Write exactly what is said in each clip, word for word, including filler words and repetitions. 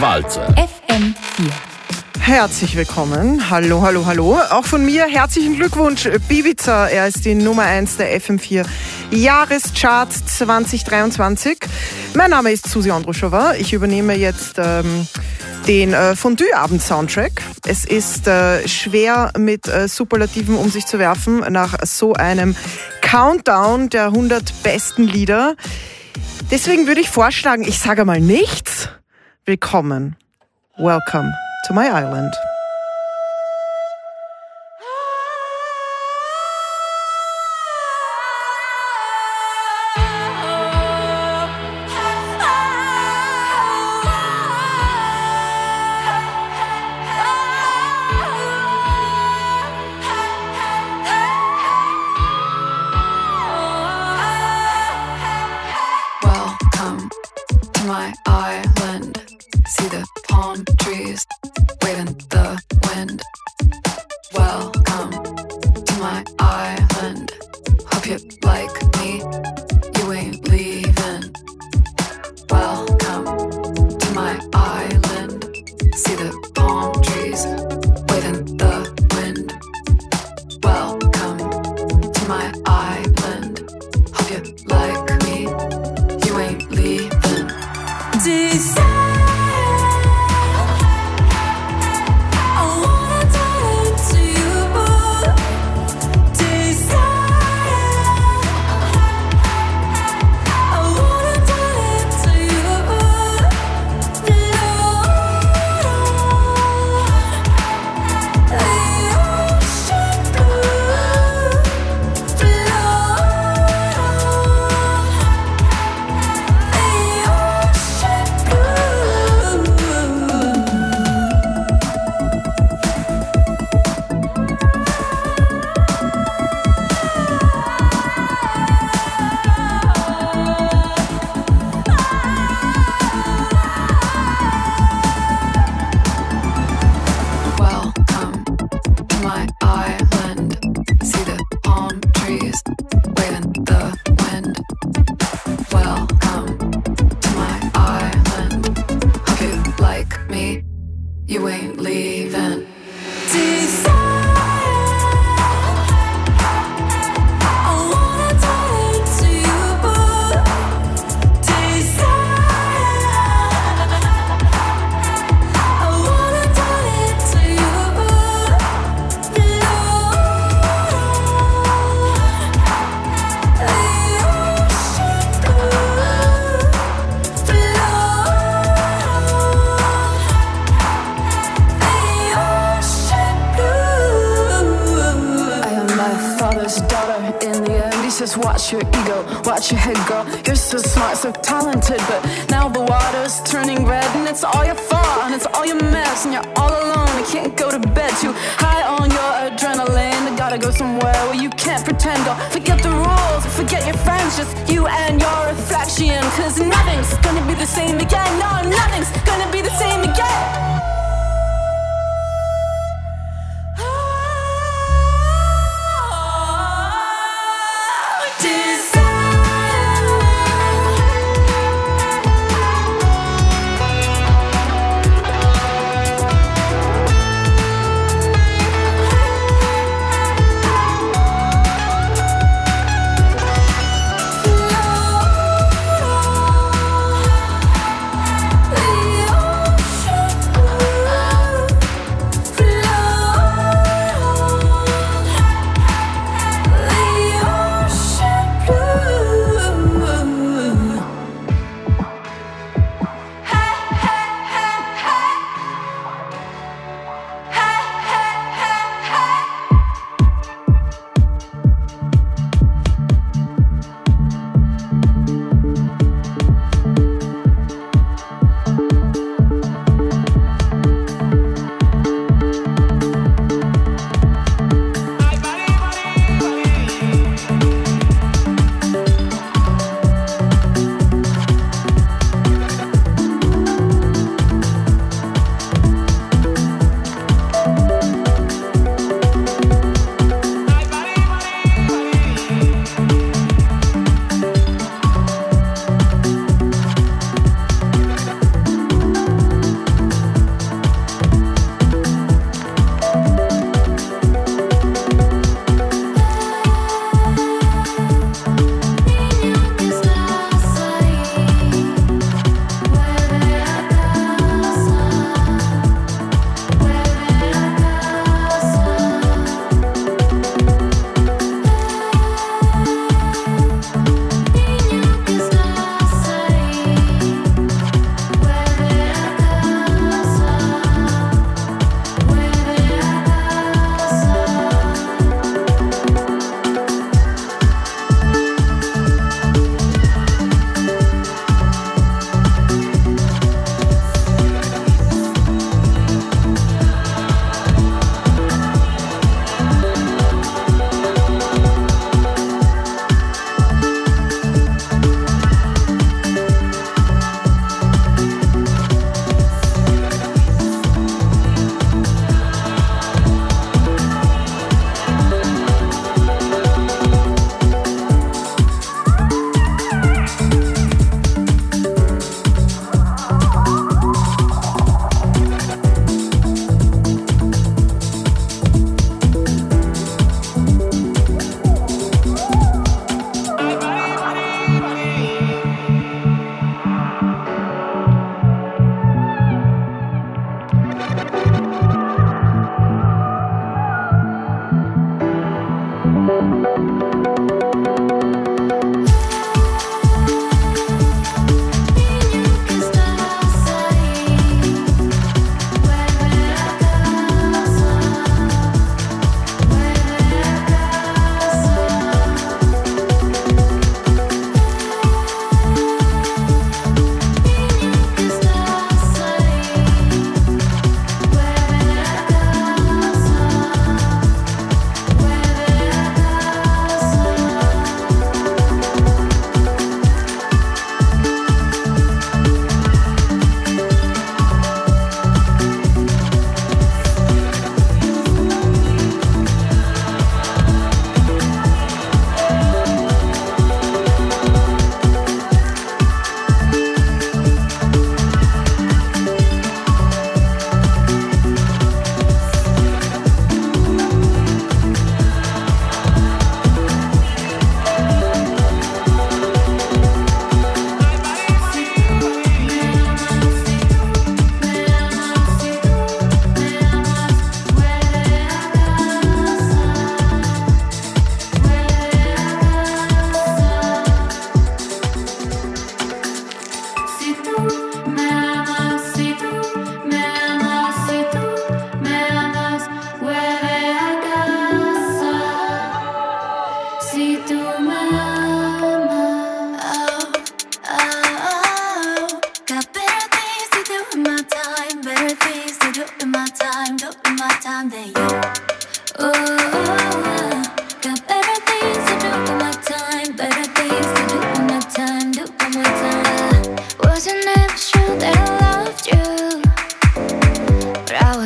Walzer. F M vier. Herzlich willkommen. Hallo, hallo, hallo. Auch von mir herzlichen Glückwunsch, Bibiza. Er ist die Nummer eins der F M vier Jahreschart zwanzig dreiundzwanzig. Mein Name ist Susi Andruschova. Ich übernehme jetzt ähm, den äh, Fondue-Abend-Soundtrack. Es ist äh, schwer mit äh, Superlativen um sich zu werfen nach so einem Countdown der hundert besten Lieder. Deswegen würde ich vorschlagen, ich sage mal nichts. Willkommen. Welcome to my island. Welcome to my island. See the palm trees waving the wind. Welcome to my island. Hope you like me, you ain't leaving. Welcome to my island. See the palm trees waving the wind. Welcome to my island. Hope you like me, you ain't leaving. Desire. You ain't leaving. Watch your ego, watch your head, girl. You're so smart, so talented, but now the water's turning red, and it's all your fault, and it's all your mess, and you're all alone. You can't go to bed, too high on your adrenaline. You gotta go somewhere where you can't pretend, or forget the rules, forget your friends, just you and your reflection. Cause nothing's gonna be the same again. No, nothing's gonna be the same again. Oh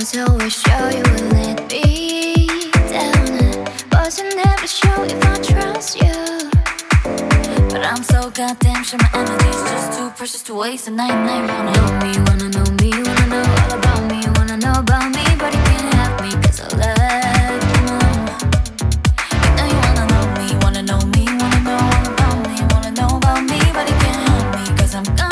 eyes always show you will let me down, but you never show if I trust you. But I'm so goddamn sure my energy's just too precious to waste. And I, and I wanna know me, wanna know me, wanna know all about me, wanna know about me, but you can't have me cause I left you alone. You know you wanna know me, wanna know me, wanna know all about me, wanna know about me, but you can't have me cause I'm gone.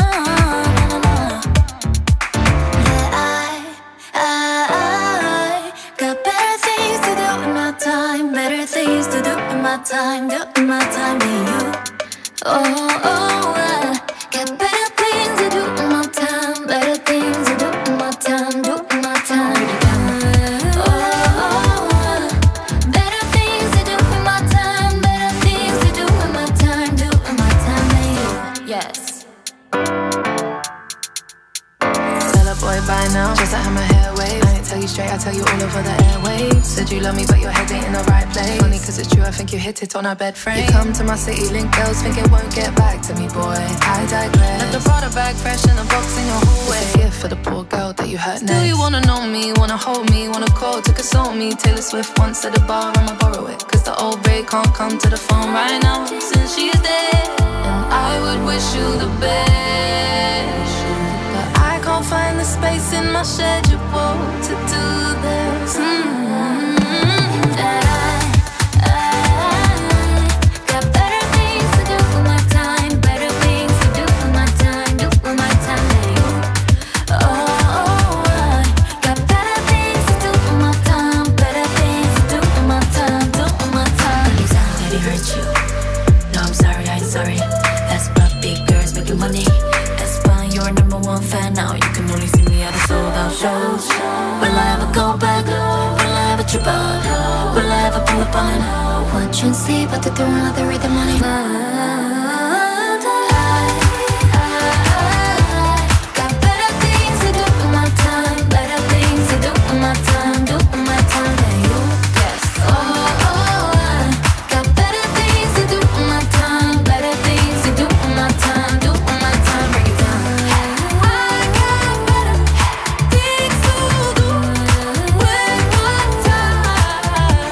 Things to do in my time, do in my time than you. Oh, oh, I got better things to do in my time, better things to do in my time, do in my time. Oh, oh, I better things to do in my time, better things to do in my time, do in my time than you. Yes. Tell a boy by now, just to have my hair waved. I ain't tell you straight, I tell you all over the airwaves. Said you love me, but your head ain't in the right place. Funny cause it's true, I think you hit it on our bed frame. You come to my city, link girls, think it won't get back to me, boy. I digress. Left the Prada bag fresh in a box in your hallway. It's a gift for the poor girl that you hurt next. Do you wanna know me, wanna hold me, wanna call to console me? Taylor Swift once at the bar, I'ma borrow it. Cause the old Ray can't come to the phone right now since she's dead. And I would wish you the best, but I can't find the space in my schedule to do this. Mm-hmm. That I, I got better things to do with my time, better things to do with my time, do with my time than you. Oh, oh, I got better things to do with my time, better things to do with my time, do with my time. Any time that it hurt you, no I'm sorry, I'm sorry. That's why big girls making money. That's why you're number one fan now. You can only see me at the sold out shows. Will I ever go back? Will I ever trip up? Will I ever pull up on? Watch and see, but they're doing another rhythm money. Got better things to do with my time, better things to do with my time, do with my time than you. Yes. Oh, oh, I got better things to do with my time, better things to do with my time, do with my time. Break it down. I got better things to do with my time.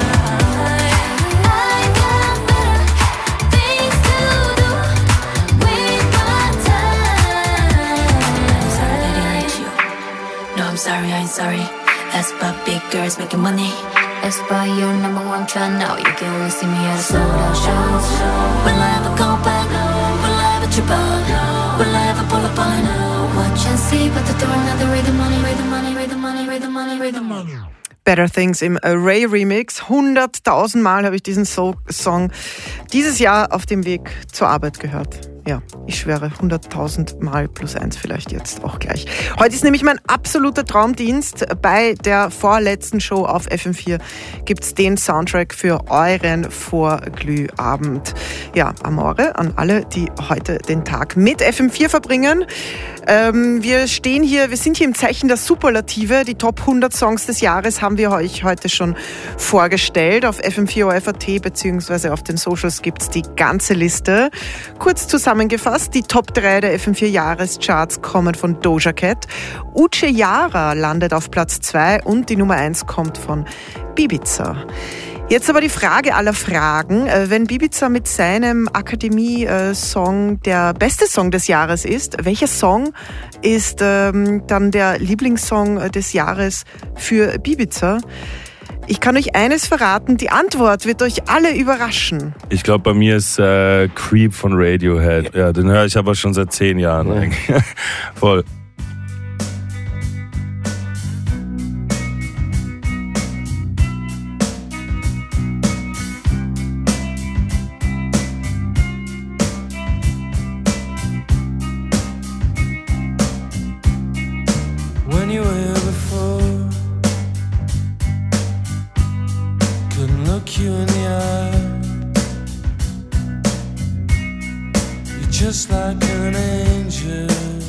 I got better things to do with my time. I'm sorry that it hurt you. No I'm sorry, I'm sorry. That's why big girls making money. That's why you're number one fan now. You can only see me at a sold out shows. Will I ever go back? Will I ever trip up? Will I ever pull up on? Watch and see, but they're doing another rhythm money, rhythm money, rhythm money, rhythm money, rhythm money. Better Things im Ray Remix. hunderttausend Mal habe ich diesen so- Song dieses Jahr auf dem Weg zur Arbeit gehört. Ja, ich schwöre, hunderttausend Mal plus eins vielleicht jetzt auch gleich. Heute ist nämlich mein absoluter Traumdienst. Bei der vorletzten Show auf F M vier gibt's den Soundtrack für euren Vorglühabend. Ja, Amore an alle, die heute den Tag mit F M vier verbringen. Ähm, wir stehen hier, wir sind hier im Zeichen der Superlative. Die Top hundert Songs des Jahres haben wir euch heute schon vorgestellt. Auf F M vier O F A T beziehungsweise auf den Socials gibt's die ganze Liste. Kurz zusammengefasst, die Top drei der F M vier Jahrescharts kommen von Doja Cat. Uche Yara landet auf Platz zwei und die Nummer eins kommt von Bibiza. Jetzt aber die Frage aller Fragen. Wenn Bibiza mit seinem Akademie-Song der beste Song des Jahres ist, welcher Song ist ähm, dann der Lieblingssong des Jahres für Bibiza? Ich kann euch eines verraten, die Antwort wird euch alle überraschen. Ich glaube, bei mir ist äh, Creep von Radiohead. Ja, den höre ich aber schon seit zehn Jahren. Ja. Voll. When you were here before, couldn't look you in the eye. You're just like an angel.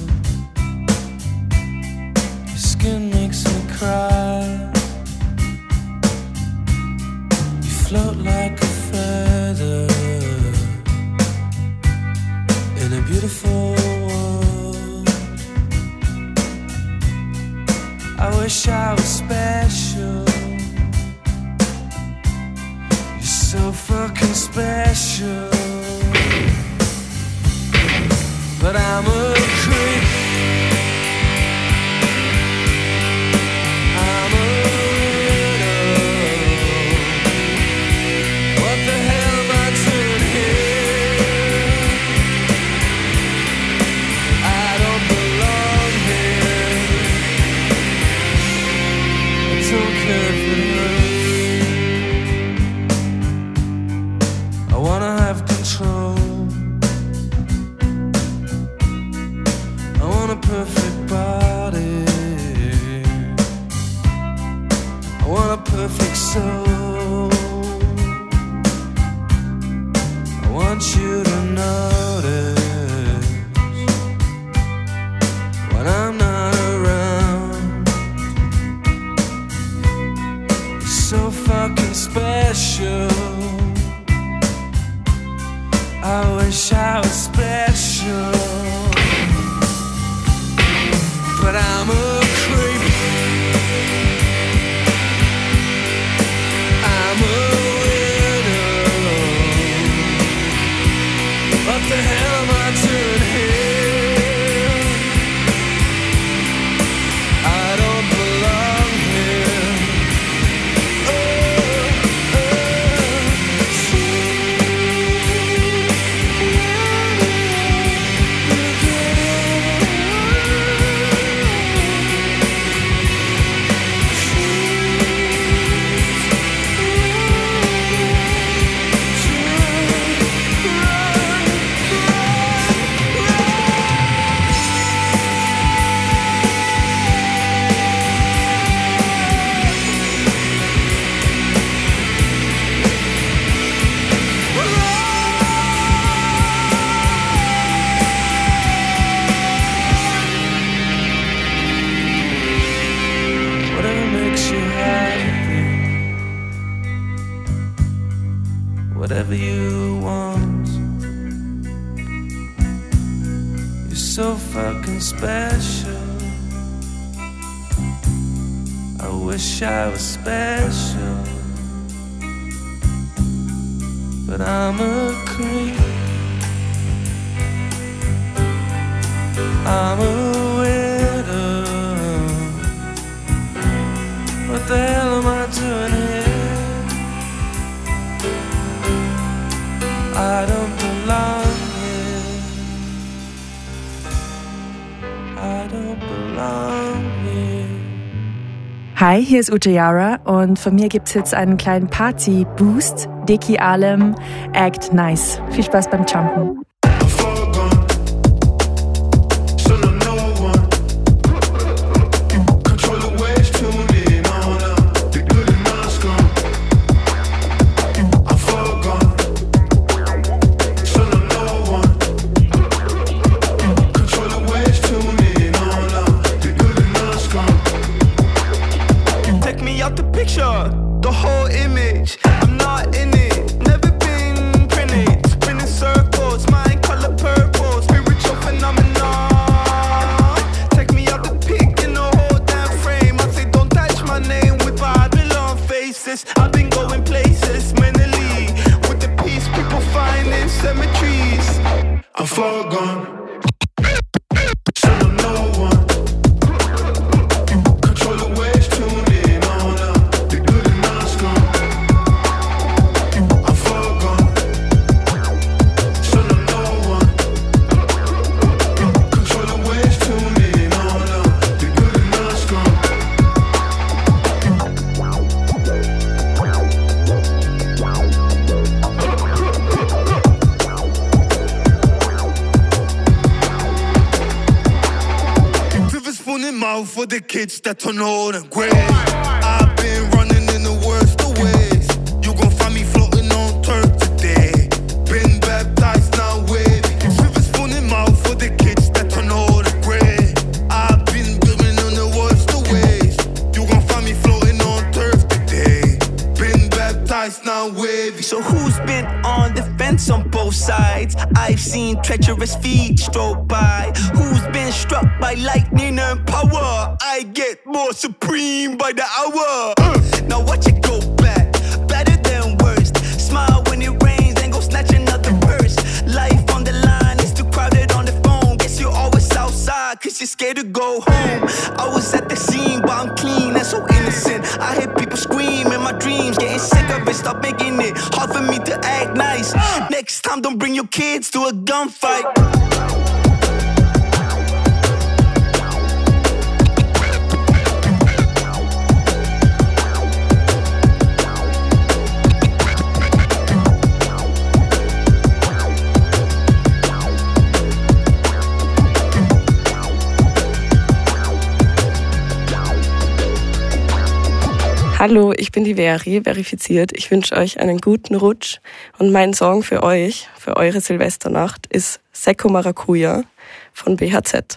Your skin makes me cry. You float like a feather in a beautiful world. I wish I was special. You're so fucking special. But I'm a creep. I'm a widow. What the hell am I doing here? I don't belong here. I don't care if it hurts. I wanna have control. I want a perfect body. I want a perfect soul. I want you to notice when I'm not around. You're so fucking special. I wish I was special. But I'm a creep. I'm a widow. What the hell am I doing here? I don't belong here. Oh, whatever makes you happy, whatever you want. You're so fucking special. I wish I was special. But I'm a creep. I'm a widow. What the hell am I doing here? I don't belong here. I don't belong here. Hi, hier ist Ute Yara und von mir gibt's jetzt einen kleinen Party-Boost. Dicky Alem, Act Nice. Viel Spaß beim Jumpen. The whole image, I'm not in it. Never been printed, spinning circles, mind color purple, spiritual phenomenon. Take me out the pic in the whole damn frame. I say don't touch my name with Babylon faces. I've been going places mentally with the peace people find in cemeteries. I'm far gone. For the kids that turn old and grey. I've been running in the worst of ways. You gon' find me floating on turf today. Been baptized, now wavy. Silver spoon in mouth for the kids that turn old and grey. I've been living in the worst of ways. You gon' find me floating on turf today. Been baptized, now wavy. So who's been on the fence on both sides? I've seen treacherous feet stroke by. Who's been struck by lightning and power? I get get more supreme by the hour. Uh. Now watch it go back, better than worst. Smile when it rains, then go snatch another verse. Life on the line, it's too crowded on the phone. Guess you're always outside, cause you're scared to go home. I was at the scene, but I'm clean and so innocent. I hear people scream in my dreams, getting sick of it, stop making it hard for me to act nice. Next time, don't bring your kids to a gunfight. Hallo, ich bin die Veri, verifiziert. Ich wünsche euch einen guten Rutsch und mein Song für euch, für eure Silvesternacht, ist Seco Maracuja von B H Z.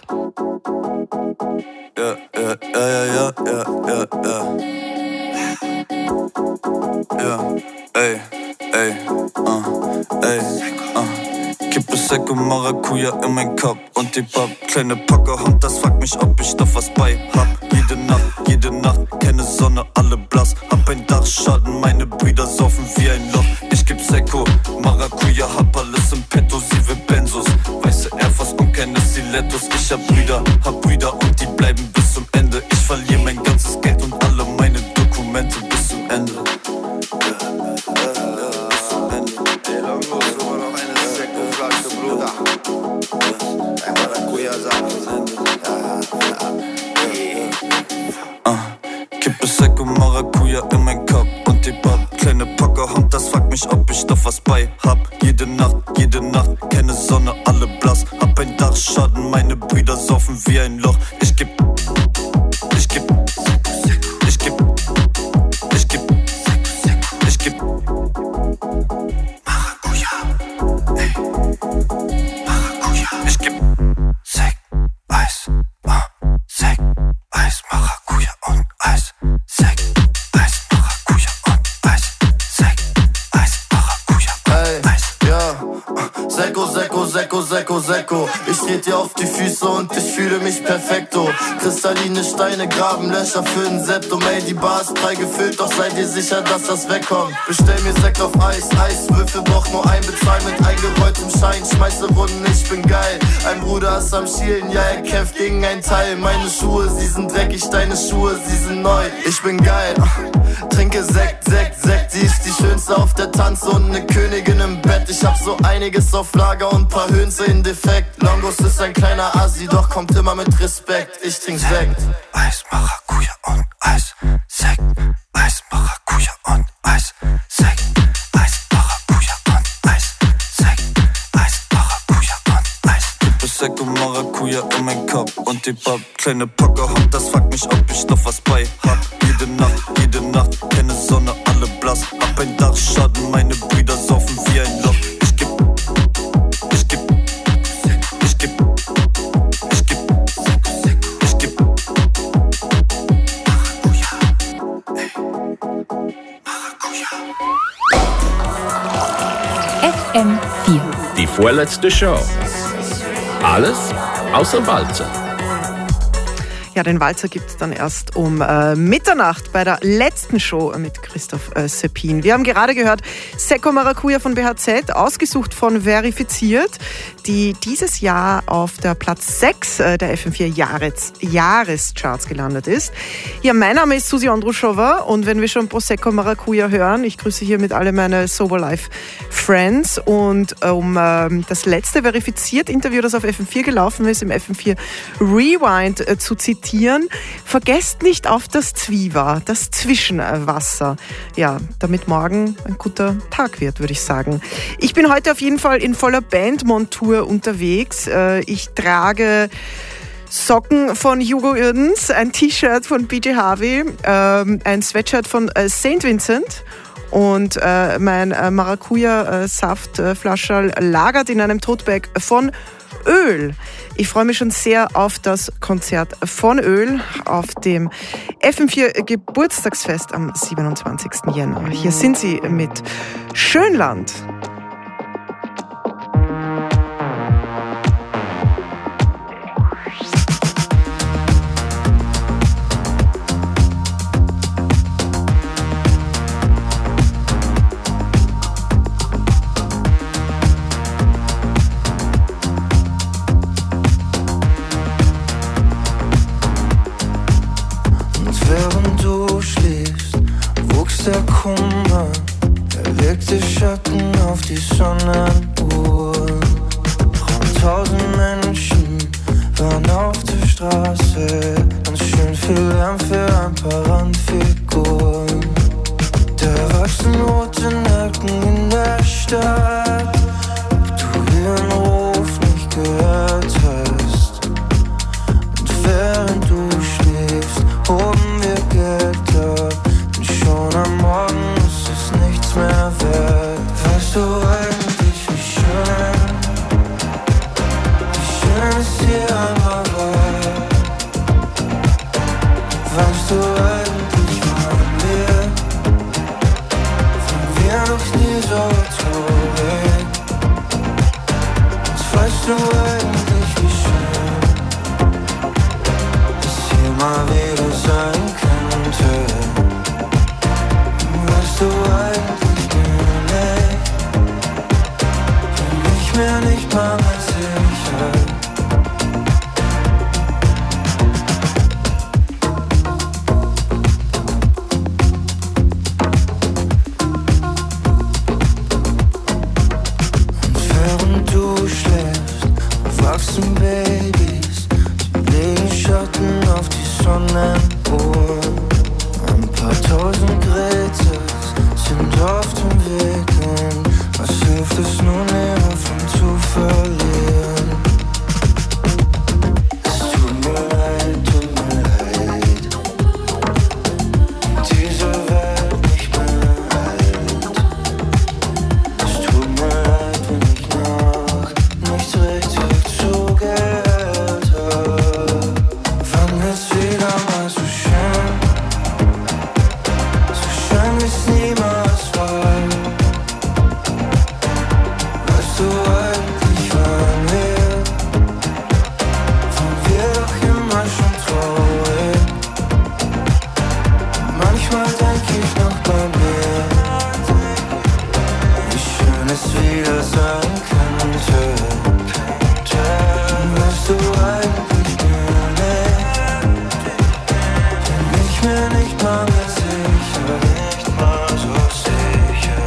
Ja, ja, ja, ja, ja, ja, ja. Ja, ey, ey, uh, ey, uh. Kippe Seco Maracuja in mein Cup und die Pub. Kleine Packerhand, das fragt mich, ob ich doch was bei hab. Jede Nacht, jede Nacht, keine Sonne, alle blass. Hab ein Dachschaden, meine Brüder saufen wie ein Loch. Ich geb Seco Maracuja, hab alles im Petto, sie will Benzos. Weiße Air Force und keine Stilettos. Ich hab Brüder, hab Brüder und die bleiben bis zum Ende. Ich verliere mein ganzes Geld und alle meine Dokumente bis zum Ende. Kippe Seco Maracuja in mein Cup und die Pub. Kleine Packerhand, das fragt mich, ob ich doch was bei hab. Jede Nacht, jede Nacht, keine Sonne, alle blass. Hab ein Dachschaden, meine Brüder saufen wie ein Loch. Ich geb, ich geb, ich geb, ich geb, ich geb Maracuja, ey, Maracuja. Ich geb Sek, Eis, ah, Sek, Eis, Maracuja und Eis. Sek, Eis, Maracuja und Eis. Sek, Eis, Maracuja und Eis. Ja, Seco, Seco, Seco, Seco, Seco. Ich trete dir auf die Füße und ich fühle mich perfekto. Kristalline Steine graben Löcher für ein Septum. Ey, die Bar ist prall gefüllt, doch seid ihr sicher, dass das wegkommt. Bestell mir Sekt auf Eis, Eiswürfel braucht nur ein Bezahl mit eingerolltem Schein. Schmeiße Runden, ich bin geil. Ein Bruder ist am Schielen, ja, er kämpft gegen ein Teil. Meine Schuhe, sie sind dreckig, deine Schuhe, sie sind neu. Ich bin geil, trinke Sekt, Sekt, Sekt. Sie ist die Schönste auf der Tanze und ne Königin im Bett. Ich hab so einiges auf Lager und paar Höhense in Defekt. Longos ist ein kleiner Assi, doch kommt immer mit Respekt. Ich trink Sekt, Eis, Maracuja und Eis. Sekt, Eis, Maracuja und Eis. Sekt, Eis, Maracuja und Eis. Sekt, Eis, Maracuja und Eis. Kippe Seco Maracuja in mein Cup und die Pub. Kleine Packerhand, das fragt mich, ob ich noch was bei hab. Jede Nacht, jede Nacht, keine Sonne, alle blass. Hab ein Dachschaden, meine Brüder saufen wie ein Loch. Ich geb, ich geb, ich geb, ich geb, ich geb Maracuja, ey, Maracuja. F M vier. Die vorletzte Show. Alles außer Walzer. Ja, den Walzer gibt es dann erst um äh, Mitternacht bei der letzten Show mit Christoph äh, Seppin. Wir haben gerade gehört Seco Maracuja von B H Z, ausgesucht von Verifiziert, die dieses Jahr auf der Platz sechs äh, der F M vier Jahres, Jahrescharts gelandet ist. Ja, mein Name ist Susi Andruschova und wenn wir schon Prosecco Maracuja hören, ich grüße hiermit alle meine Sober Life Friends und um äh, das letzte Verifiziert-Interview, das auf F M vier gelaufen ist, im F M vier Rewind äh, zu zitieren, vergesst nicht auf das Zwiewa, das Zwischenwasser. Ja, damit morgen ein guter Tag wird, würde ich sagen. Ich bin heute auf jeden Fall in voller Bandmontur unterwegs. Ich trage Socken von Hugo Irdens, ein T-Shirt von B J Harvey, ein Sweatshirt von Saint Vincent und mein Maracuja-Saftflascherl lagert in einem Tote-Bag von Öl. Ich freue mich schon sehr auf das Konzert von Öl auf dem F M vier Geburtstagsfest am siebenundzwanzigsten Jänner. Hier sind sie mit Schönland. der Kummer, er legte Schatten auf die Sonnenuhr. Rund tausend Menschen waren auf der Straße, ganz schön viel Lärm für ein paar Randfiguren. Da wachsen rote Nelken in der Stadt, ob du ihren Ruf nicht gehört hast. Und während du schläfst, hoben wir Geld ab, denn schon am Morgen ist es nichts mehr wert. Weißt du eigentlich, wie schön, wie schön es hier einmal war? Weißt du eigentlich, waren wir, waren wir noch nie so traurig? Jetzt weißt du eigentlich, wie schön es hier mal wieder sein könnte. Weißt du eigentlich gar nicht, bin ich mir nicht mal mehr sicher. Wachsen Babys, sie legen Schatten auf die Sonnenuhr. Ein paar tausend Gretas sind auf dem Weg und was hilft es nun, ihre Hoffnung zu verlieren? Es tut mir leid, tut mir leid, diese Welt nicht mehr alt. Es tut mir leid, wenn ich noch nicht richtig zugehört hab. Wann wird's wieder mal so schön, so schön wie's niemals war? Weißt du eigentlich, waren wir, waren wir doch immer schon traurig? Manchmal denk ich noch bei mir, wie schön es wieder sein könnte. Weißt du eigentlich gar nicht, bin ich mir nicht mal mehr sicher, nicht mal so sicher.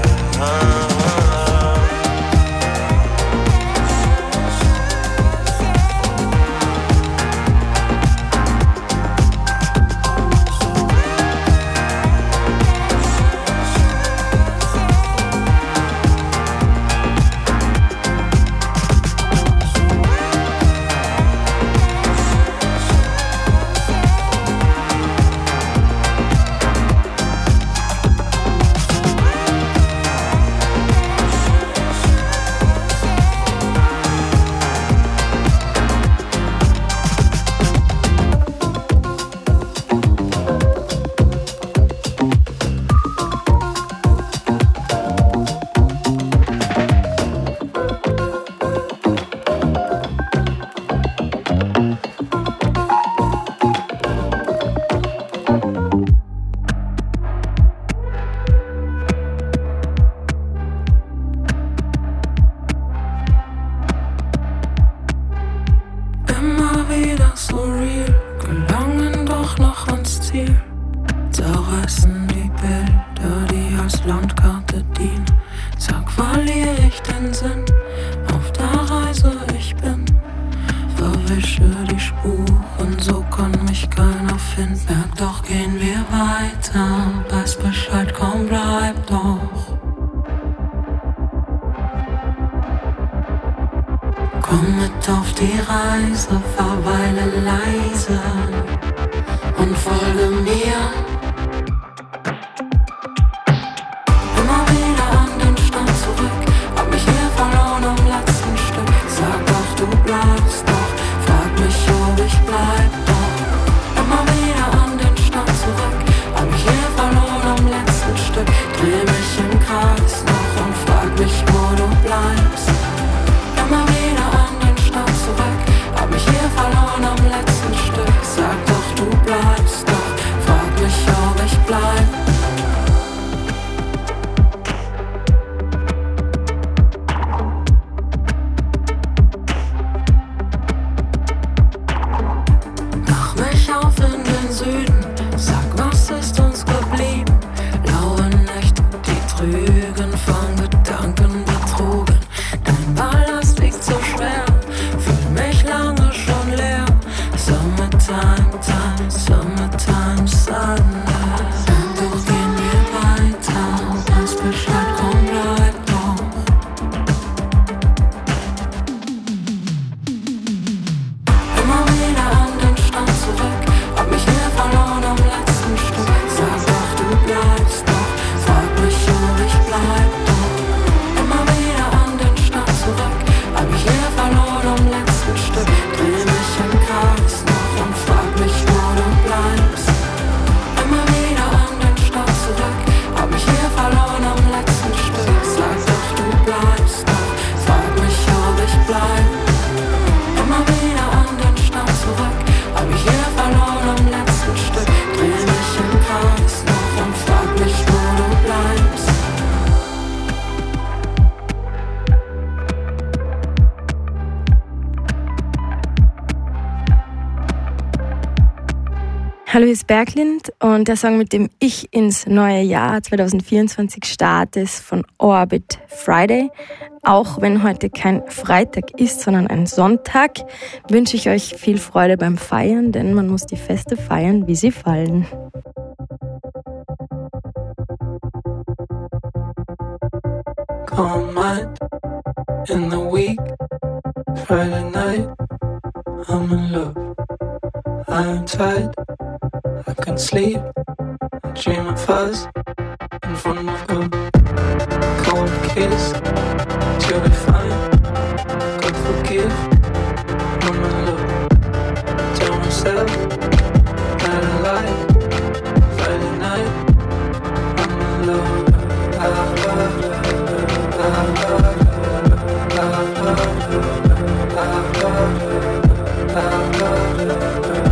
Immer wieder so real, gelangen doch noch ans Ziel. Zerreißen die Bilder, die als Landkarte dienen. Sag, verliere ich den Sinn auf der Reise ich bin? Verwische die Spuren, so kann mich keiner finden. Merk doch, gehen wir weiter, weiß Bescheid, komm, bleib doch. Komm mit auf die Reise, verweile leise und folge mir. Immer wieder an den Stand zurück, hab mich hier verloren am letzten Stück. Sag doch, du bleibst doch, frag mich, ob ich bleib doch. Immer wieder an den Stand zurück, hab mich hier verloren am letzten Stück. Dreh mich im Kreis noch und frag mich, wo du bleibst. Immer wieder an den Stand zurück, hab mich hier verloren am letzten Stück. Sag doch, du bleibst doch, frag mich, Hallo, hier ist Berglind und der Song, mit dem ich ins neue Jahr zwanzig vierundzwanzig starte, ist von Orbit Friday. Auch wenn heute kein Freitag ist, sondern ein Sonntag, wünsche ich euch viel Freude beim Feiern, denn man muss die Feste feiern, wie sie fallen. Calm mind in the week, Friday night, I'm in love. I'm tired, I can sleep, I dream of us in front of God. Cold kiss, you'll be fine, God forgive, I'm in love. Tell myself that I lie, Friday night, I'm in love. I love, I love, I love, I love, I love.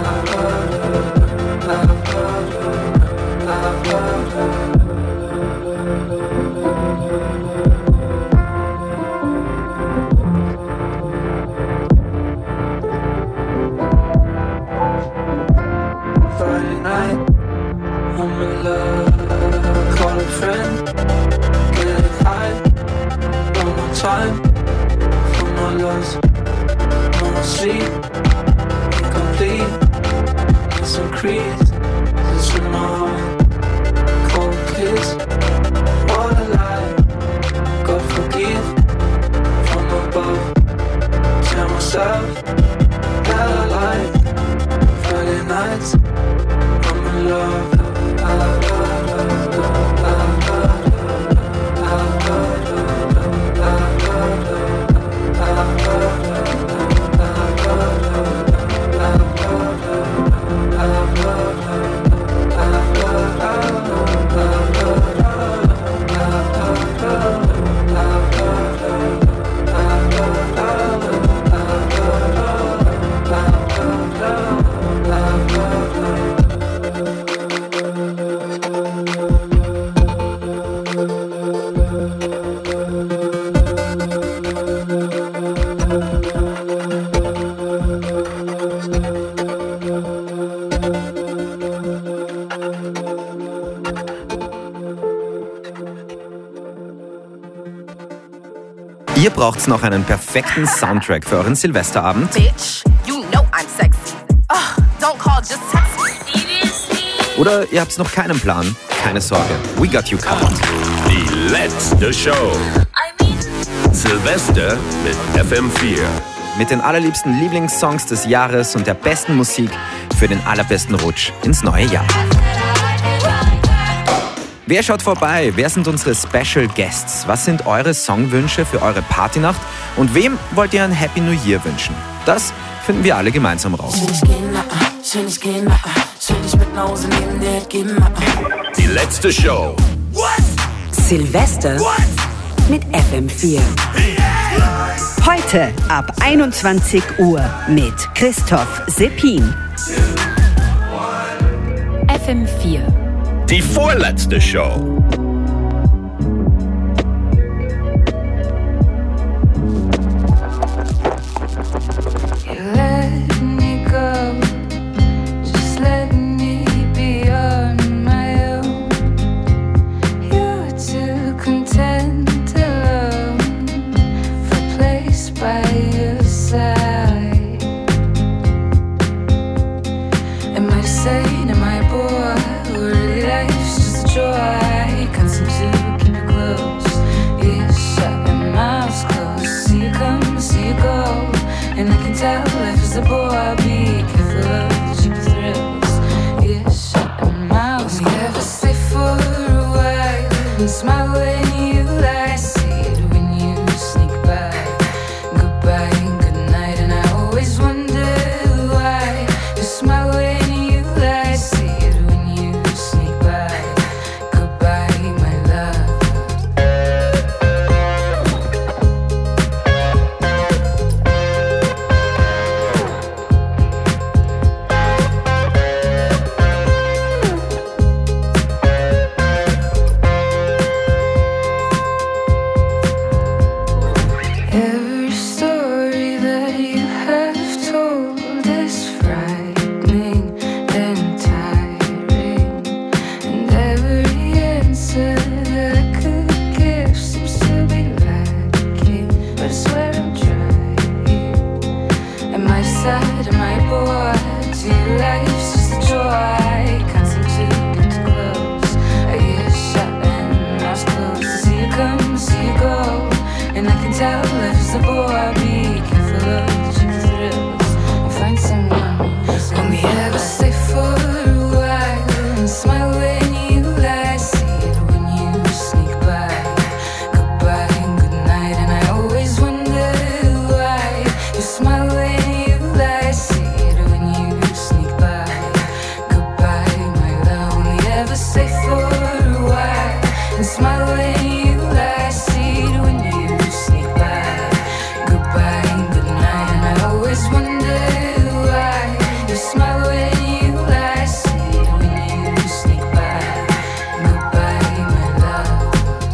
Friday night, I'm in love. Call a friend, get high. One more time for my loss. No more sleep, incomplete. Need some crease, this in my heart. Cold kiss, what a lie. God forgive from above. Tell myself that I lie. Friday nights, I'm in love. I love, I love, I love. Ihr braucht's noch einen perfekten Soundtrack für euren Silvesterabend? Bitch, you know I'm sexy. Ugh, don't call, just text me. Oder ihr habt's noch keinen Plan? Keine Sorge, we got you covered. Die letzte Show. Silvester mit F M vier. Mit den allerliebsten Lieblingssongs des Jahres und der besten Musik für den allerbesten Rutsch ins neue Jahr. Wer schaut vorbei? Wer sind unsere Special Guests? Was sind eure Songwünsche für eure Partynacht? Und wem wollt ihr ein Happy New Year wünschen? Das finden wir alle gemeinsam raus. Die letzte Show. Silvester mit F M vier. Heute ab einundzwanzig Uhr mit Christoph Seppin. F M vier. Die vorletzte Show.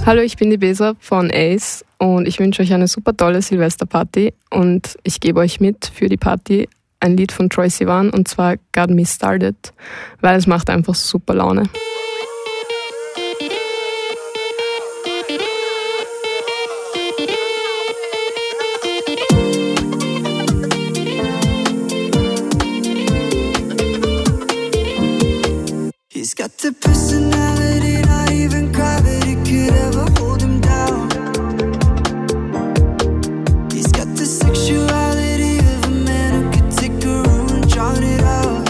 Hallo, ich bin die Besa von Ace und ich wünsche euch eine super tolle Silvesterparty und ich gebe euch mit für die Party ein Lied von Troye Sivan und zwar Got Me Started, weil es macht einfach super Laune. He's got the personality, not even gravity could ever hold him down. He's got the sexuality of a man who could take a room and drown it out.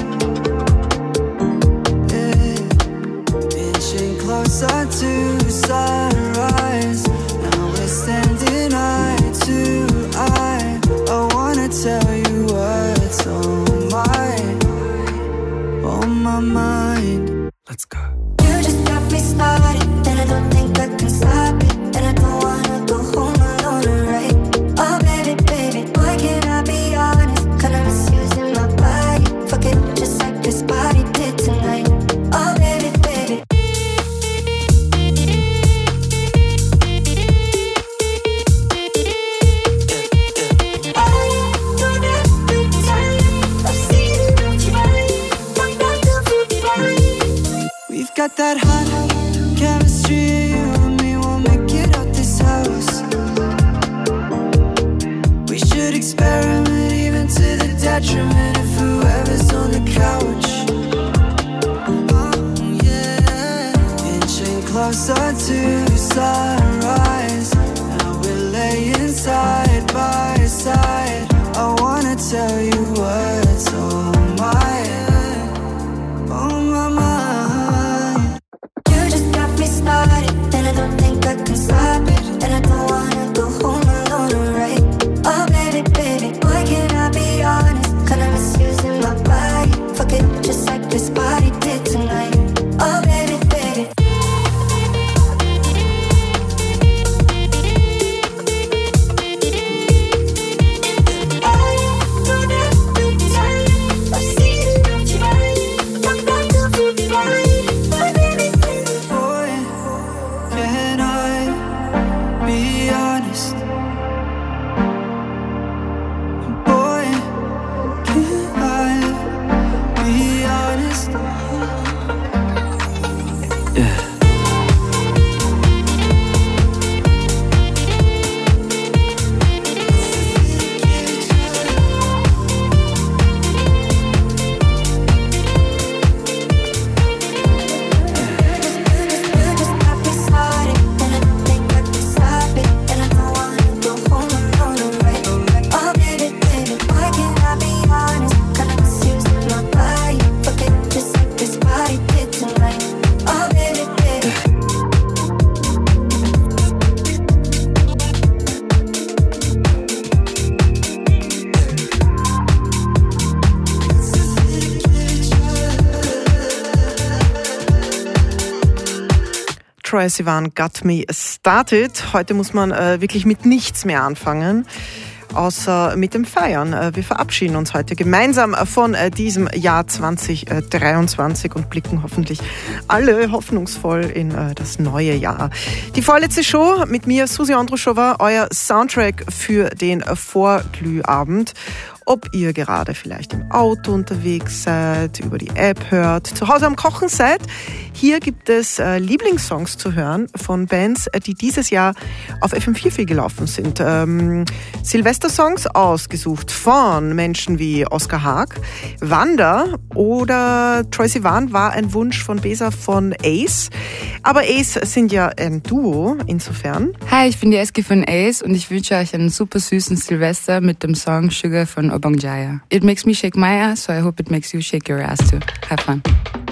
Yeah. Inching closer to sunrise, now we're standing eye to eye. I wanna tell you what's on my, on my mind. Let's go. You just got me started, and I don't think I can stop it. And I don't wanna go home alone, right? Oh baby, baby, why can't I be honest? Kinda misusing my body, fuck it, just like this body did tonight. Oh baby, baby. We've got that hot chemistry, you and me won't make it out this house. We should experiment even to the detriment of whoever's on the couch. Oh yeah, inching closer to sunrise. Now we're laying side by side. I wanna tell you what's on my, on my mind. You just got me started, and I don't think I can stop it. And I don't wanna go home alone, right? Oh baby, baby, why can't I be honest? Kinda misusing my body, fuck it, just like this body did tonight. Oh baby, baby. Troye Sivan, Got Me Started. Heute muss man äh, wirklich mit nichts mehr anfangen, außer mit dem Feiern. Äh, wir verabschieden uns heute gemeinsam von äh, diesem Jahr zwanzig dreiundzwanzig und blicken hoffentlich alle hoffnungsvoll in äh, das neue Jahr. Die vorletzte Show mit mir, Susi Andruschova, euer Soundtrack für den Vorglühabend. Ob ihr gerade vielleicht im Auto unterwegs seid, über die App hört, zu Hause am Kochen seid. Hier gibt es äh, Lieblingssongs zu hören von Bands, äh, die dieses Jahr auf F M vier viel gelaufen sind. Ähm, Silvester-Songs ausgesucht von Menschen wie Oskar Haag, Wanda oder Troye Sivan war ein Wunsch von Besa von Ace. Aber Ace sind ja ein Duo, insofern. Hi, ich bin die Eski von Ace und ich wünsche euch einen super süßen Silvester mit dem Song Sugar von Obong Jaya. It makes me shake my ass, so I hope it makes you shake your ass too. Have fun.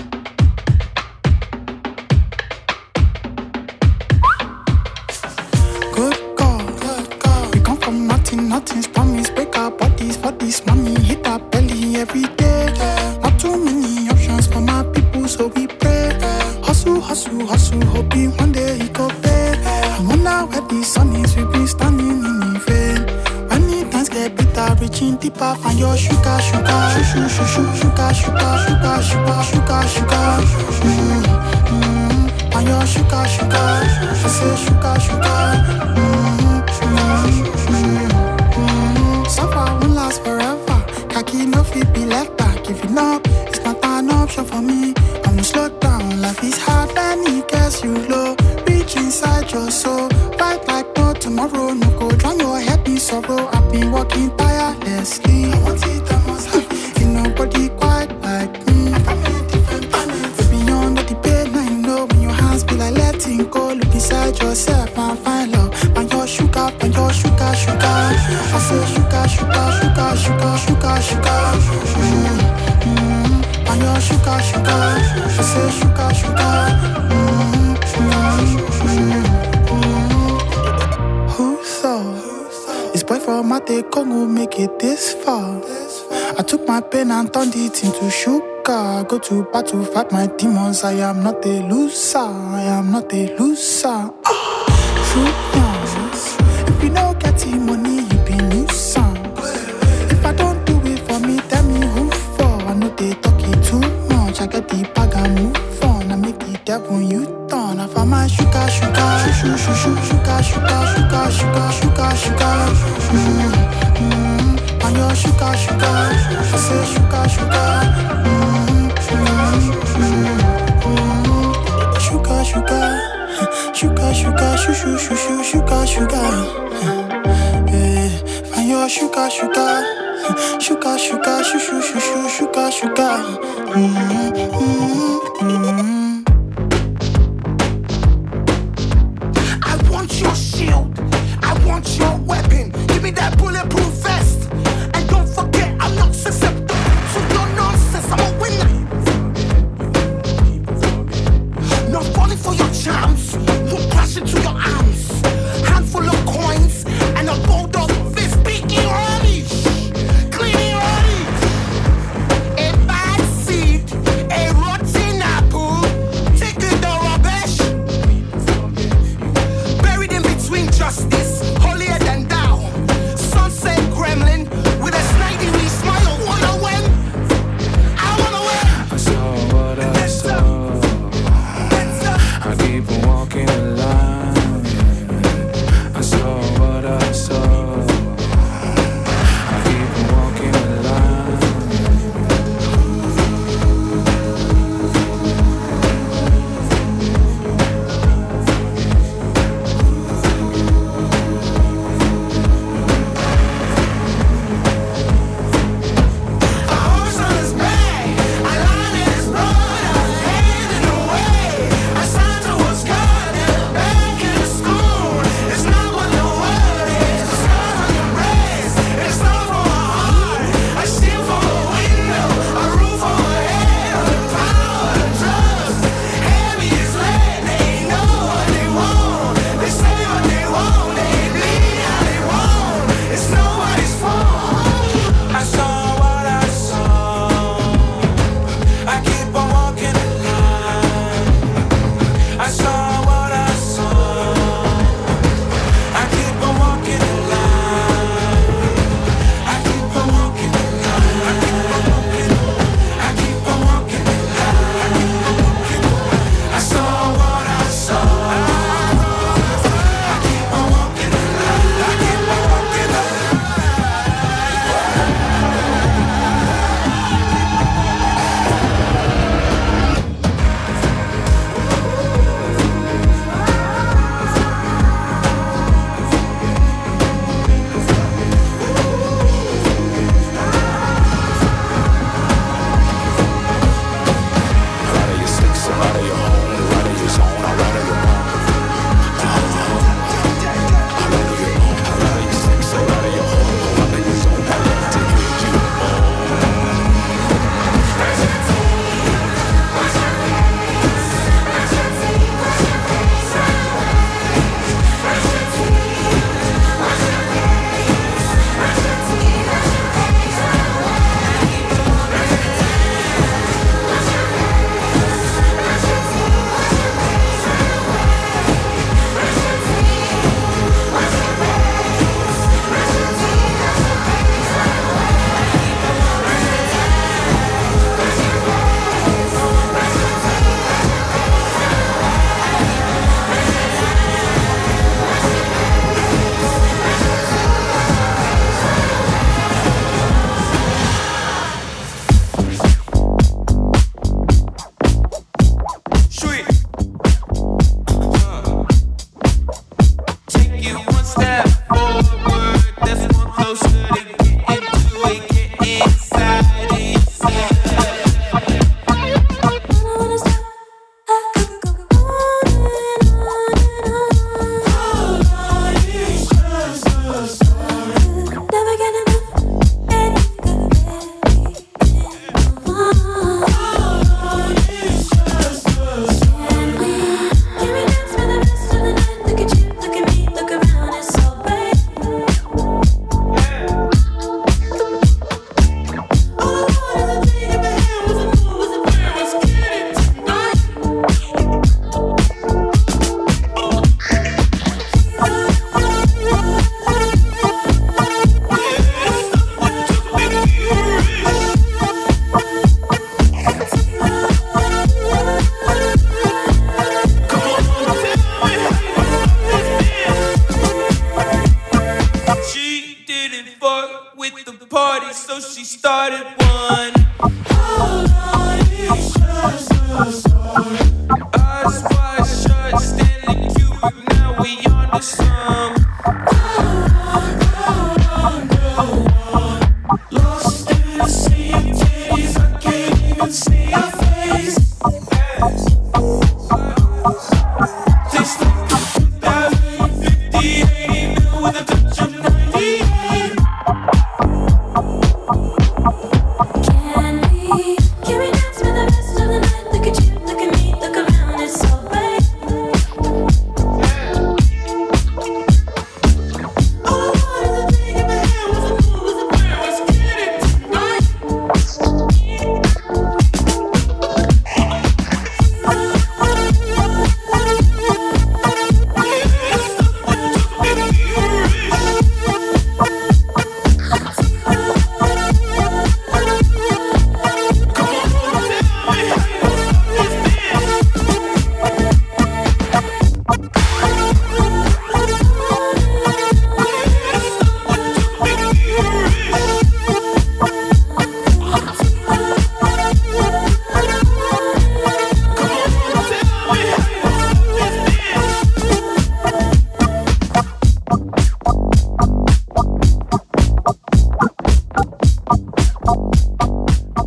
Good God, good God. We come from nothing, nothing's promised. Break our bodies for this money. Hit our belly every day. Not too many options for my people, so we pray. Hustle, hustle, hustle, hoping one day it go pay. I wonder where the sun is, we be standing in the vein. When times get bitter, reaching deeper, find your sugar, sugar, sugar, sugar, sugar, sugar, sugar, sugar, sugar, sugar. Mm-hmm. Find your sugar, sugar. She say sugar, sugar. Mm-hmm, mm-hmm, mm-hmm. Suffer won't last forever. Khaki no fit be left back. If you know it's not an option for me, I'ma slow down. Life is hard and it gets you low. Reach inside your soul. Fight like no tomorrow. No go drown your head in sorrow. I've been walking tirelessly. I want it, I must have it. Ain't nobody quite like me. I'm from a different planet. Beyond the pain, I know when your hands be like letting go. Look inside yourself and find love. And your sugar, and your sugar, sugar. I say sugar, sugar, sugar, sugar, sugar, sugar. Mm-hmm. And your sugar, sugar. I say sugar, sugar. Mm-hmm. Mm-hmm. Who thought this boy from Mate Congo make it this far? I took my pain and turned it into sugar. Go to battle, fight my demons. I am not a loser. I am not a loser. If you don't get the money, you be nuisance. If I don't do it for me, tell me who for. I know they talk it too much. I get the bag and move on. I make the devil you turn. I found my sugar, sugar, sugar, sugar, sugar, sugar, sugar, sugar, sugar, sugar. Mm-hmm. And your sugar, sugar. I say sugar, sugar. Mm-hmm. Mm-hmm. Sugar, sugar. Sugar, sugar, sugar, sugar, sugar, sugar. Yeah, find your sugar, sugar, sugar, sugar, sugar, sugar, sugar, sugar. Mm-hmm, mm-hmm. I want your shield, I want your weapon. Give me that bulletproof vest, and don't forget I'm not susceptible to your nonsense. I'm a winner. Not falling for your charms. Into your arms, handful of coins and a bulldog fist, speaking rubbish, cleaning rubbish. A bad seed, a rotten apple.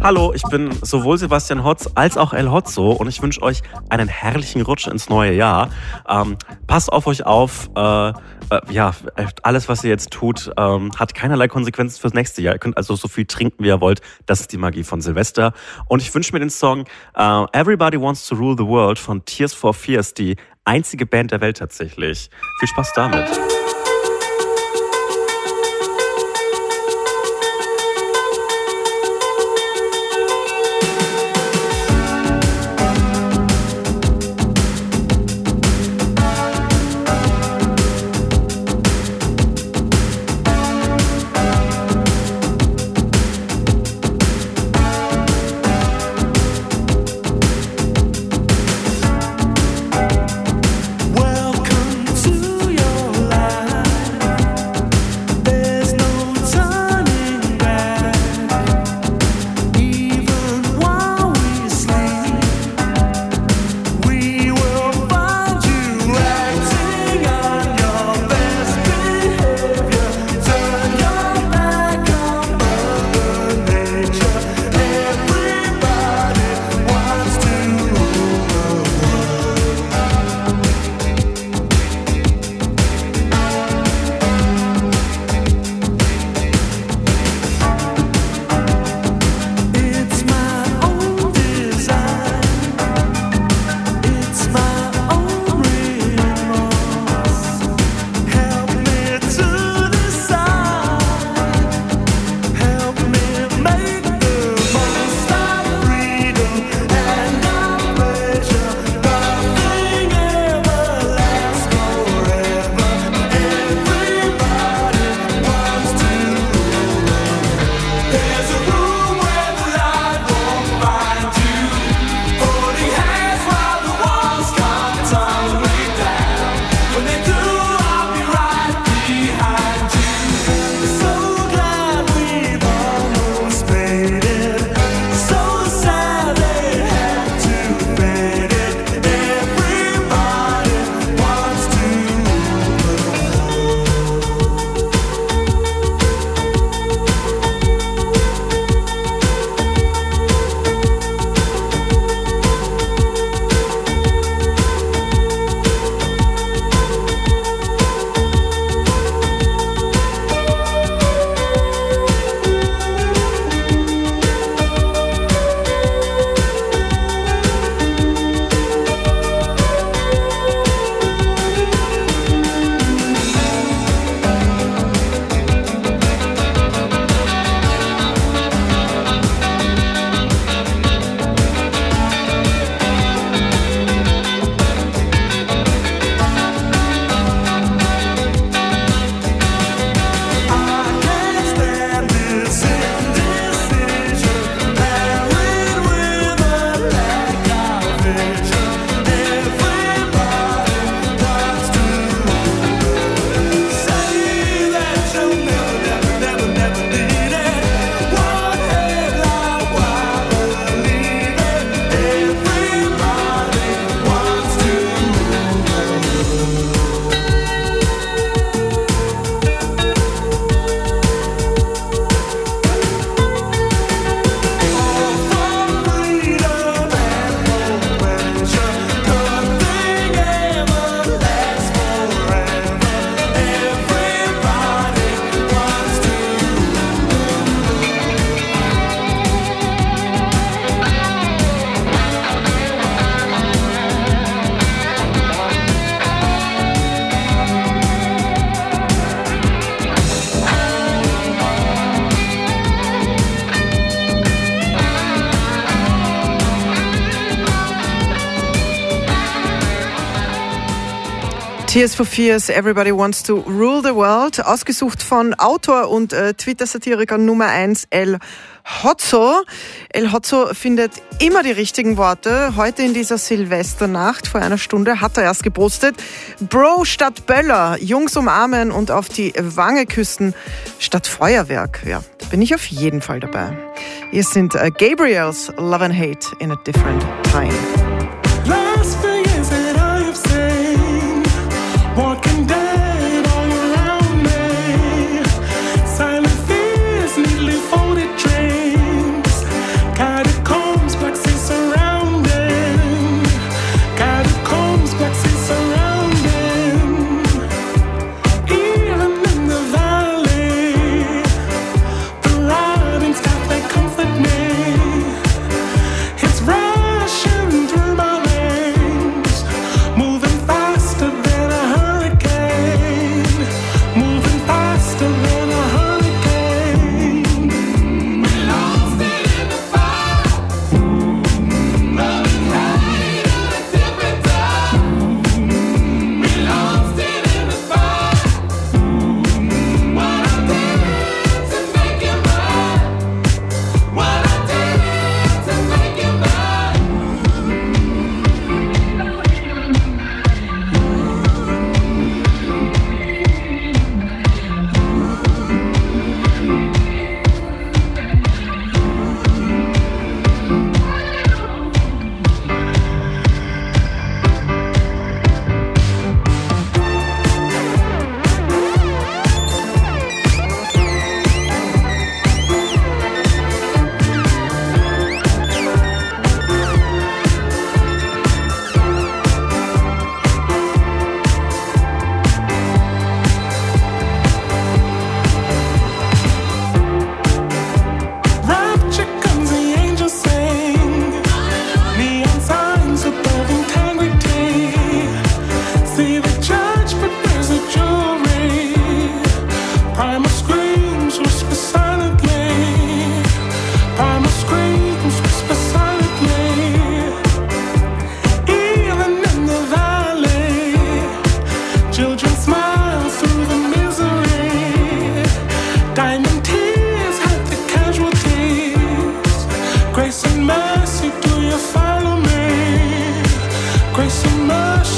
Hallo, ich bin sowohl Sebastian Hotz als auch El Hotzo und ich wünsche euch einen herrlichen Rutsch ins neue Jahr. Ähm, passt auf euch auf. Äh, äh, ja, alles, was ihr jetzt tut, ähm, hat keinerlei Konsequenzen fürs nächste Jahr. Ihr könnt also so viel trinken, wie ihr wollt. Das ist die Magie von Silvester. Und ich wünsche mir den Song äh, Everybody Wants to Rule the World von Tears for Fears, die einzige Band der Welt tatsächlich. Viel Spaß damit. Tears for Fears, Everybody Wants to Rule the World, ausgesucht von Autor und äh, Twitter-Satiriker Nummer eins El Hotzo. El Hotzo findet immer die richtigen Worte. Heute in dieser Silvesternacht, vor einer Stunde, hat er erst gepostet: Bro statt Böller, Jungs umarmen und auf die Wange küssen statt Feuerwerk. Ja, da bin ich auf jeden Fall dabei. Hier sind äh, Gabriels Love and Hate in a Different Time. Last things that I have seen, walking dead all around me, silent fears, neatly folded dreams,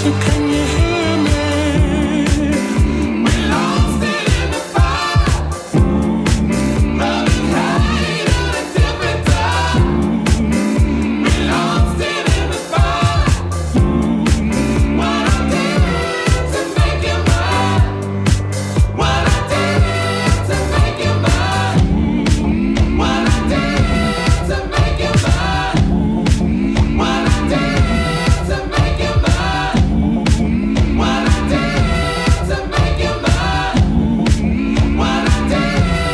you, can you hear me? We're lost in the fire, loving high on a different time. We're lost in the fire. What I did to make you mine. What I did to make you mine. What I did to make you mine. What I did to make you mine. What I did to make you mine. What I did.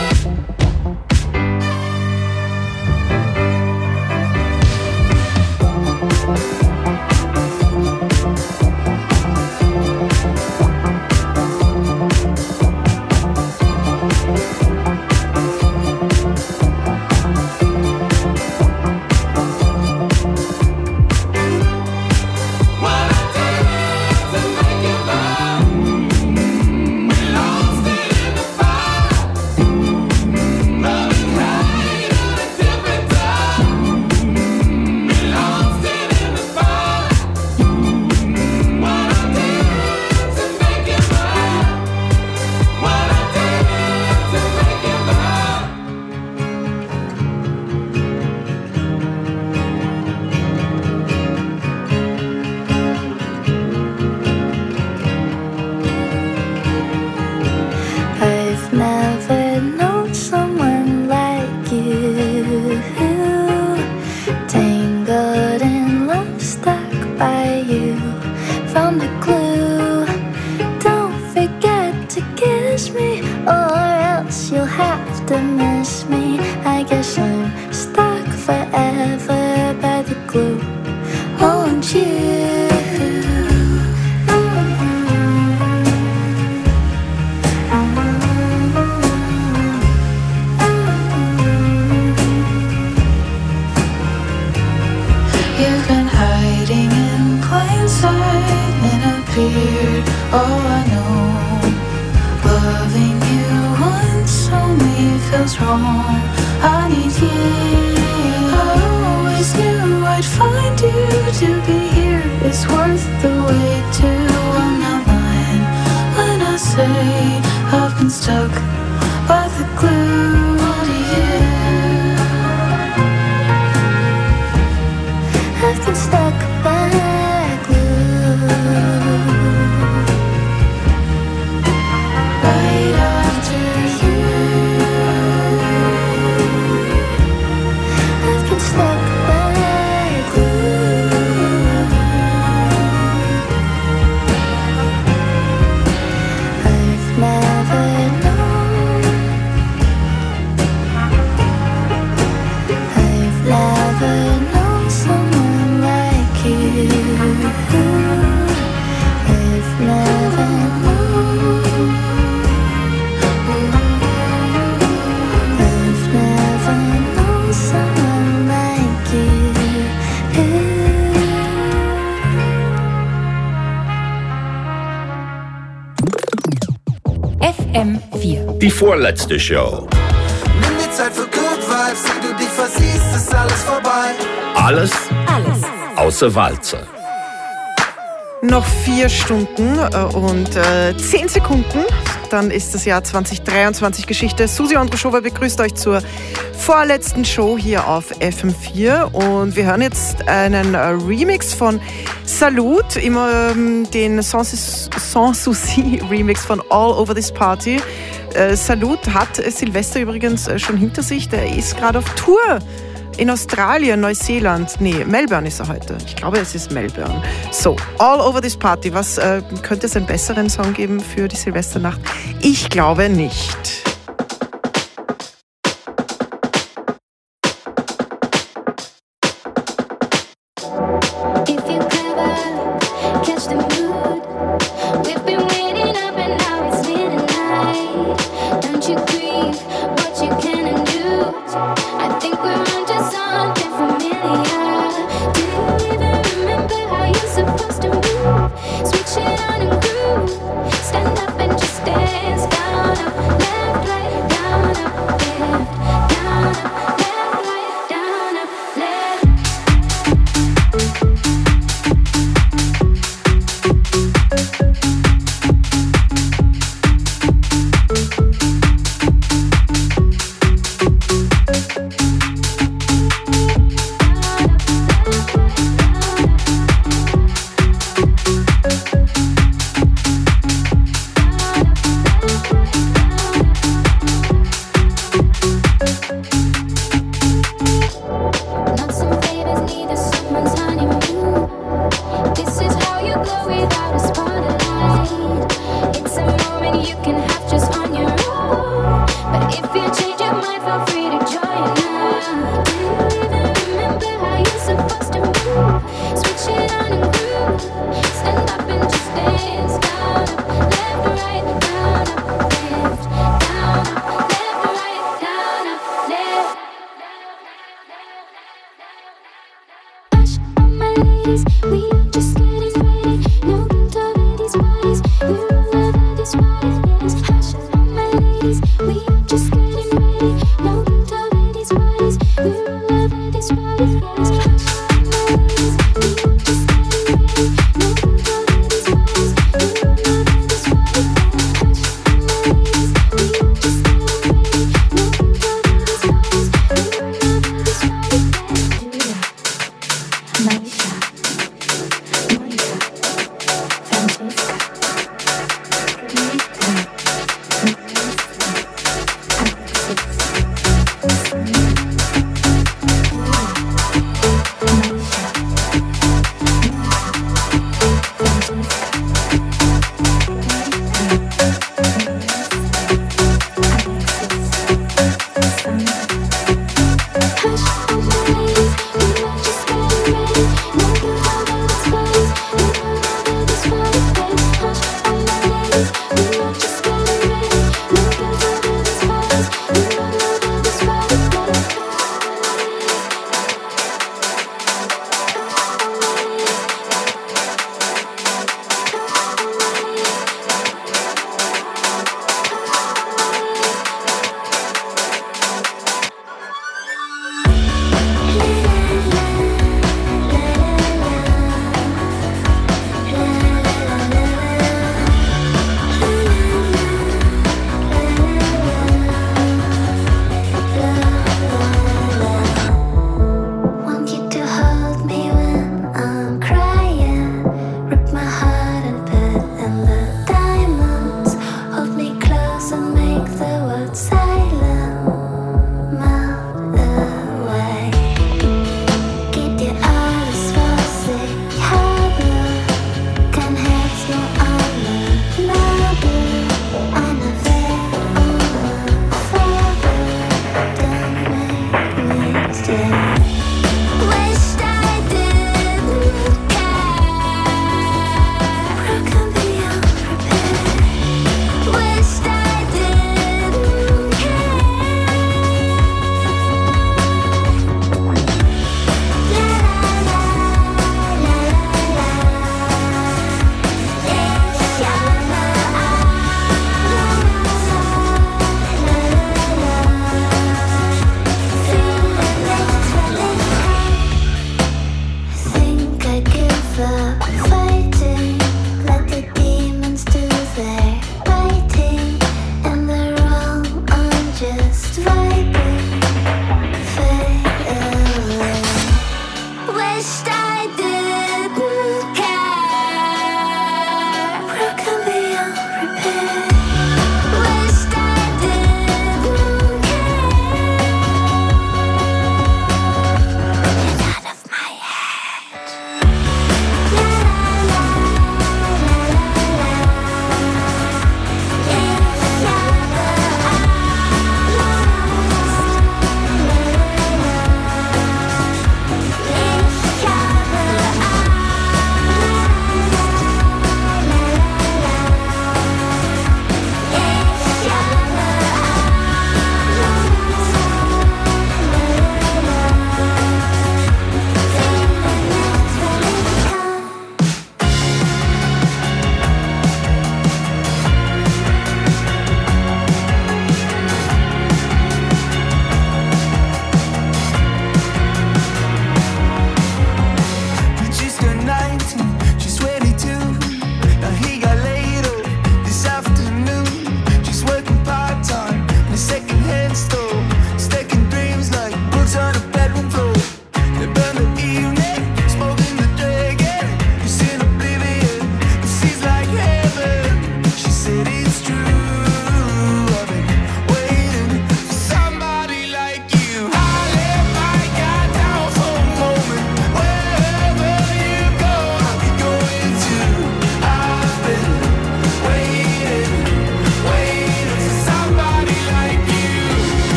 I've never known someone like you, tangled in love, stuck by you. Found a clue. Don't forget to kiss me, or else you'll have to miss me. I guess I'm stuck forever by the glue. Won't you? You've been hiding in plain sight and appeared. Oh, I know. Loving you once only feels wrong. I need you. I always knew I'd find you. To be here is worth the wait. Too, I'm not lying when I say I've been stuck by the glue to you. I've been stuck by glue. Right after you, I've been stuck by glue. I've never known. I've never known someone like you. I've never known. I've never known someone like you. F M vier. Die vorletzte Show. Nimm dir Zeit für Good Vibes, wenn du dich versiehst, ist alles vorbei. Alles, Alles. außer Walzer. Noch vier Stunden äh, und äh, zehn Sekunden, dann ist das Jahr zwanzig dreiundzwanzig Geschichte. Susi Andruschova begrüßt euch zur vorletzten Show hier auf F M vier und wir hören jetzt einen äh, Remix von Salud, immer ähm, den Sans, Sans Souci Remix von All Over This Party. Äh, Salud hat äh, Silvester übrigens äh, schon hinter sich, der ist gerade auf Tour. In Australien, Neuseeland, nee, Melbourne ist er heute. Ich glaube, es ist Melbourne. So, All Over This Party. Was äh, könnte es einen besseren Song geben für die Silvesternacht? Ich glaube nicht. If you're clever, catch the mood. We've been waiting up and now it's midnight. Don't you grieve what you can and do. I think we're onto something familiar. Do you even remember how you're supposed to move? Switch it on and groove. Stand up and just dance down, up, left, right.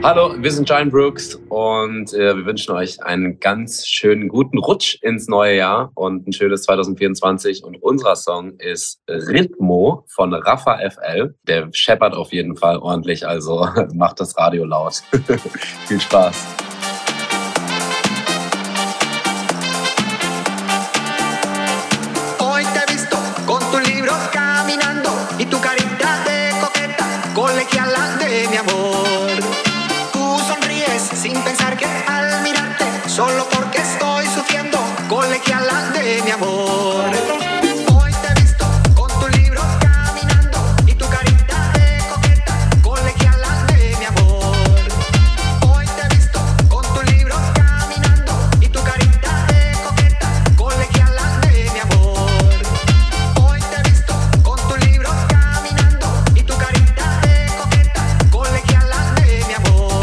Hallo, wir sind Giant Brooks und äh, wir wünschen euch einen ganz schönen guten Rutsch ins neue Jahr und ein schönes zwanzig vierundzwanzig. Und unser Song ist Rhythmo von Rafa F L. Der scheppert auf jeden Fall ordentlich, also macht das Radio laut. Viel Spaß. Hoy te he visto con tu libro caminando y tu carita de coqueta, colegiala de mi amor. Sin pensar que al mirarte, solo porque estoy sufriendo, colegiala de mi amor. Hoy te he visto con tu libro caminando y tu carita de coqueta, colegiala de mi amor. Hoy te he visto con tu libro caminando y tu carita de coqueta, colegiala de mi amor. Hoy te he visto con tu libro caminando y tu carita de coqueta, colegiala de mi amor.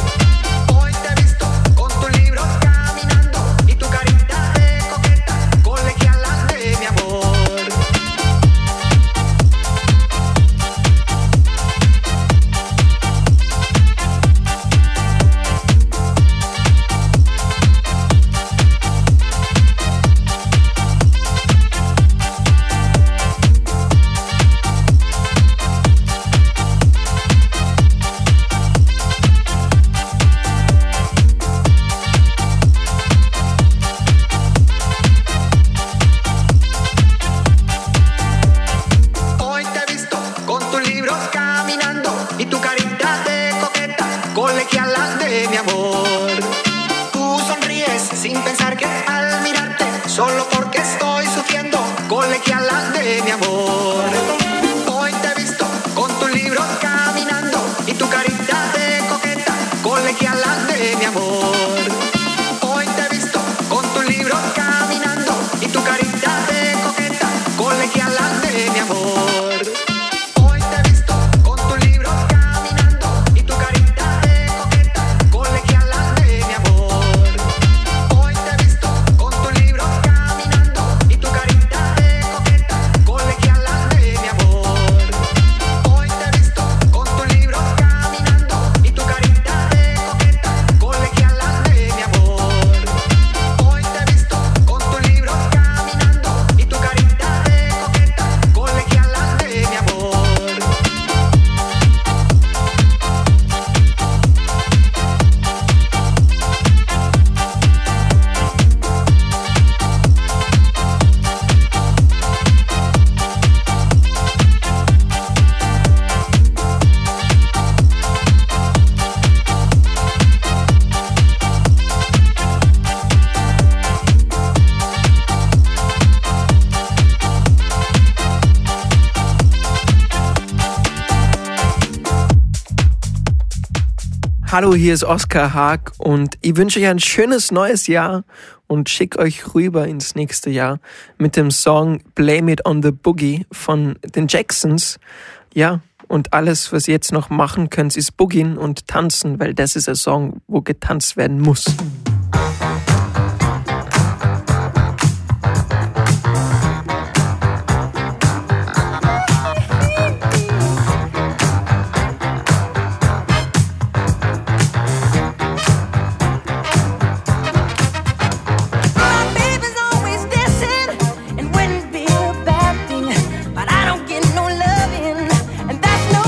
Hallo, hier ist Oskar Haag und ich wünsche euch ein schönes neues Jahr und schicke euch rüber ins nächste Jahr mit dem Song Blame It on the Boogie von den Jacksons. Ja, und alles, was ihr jetzt noch machen könnt, ist boogien und tanzen, weil das ist ein Song, wo getanzt werden muss.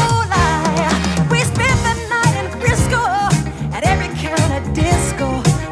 Disco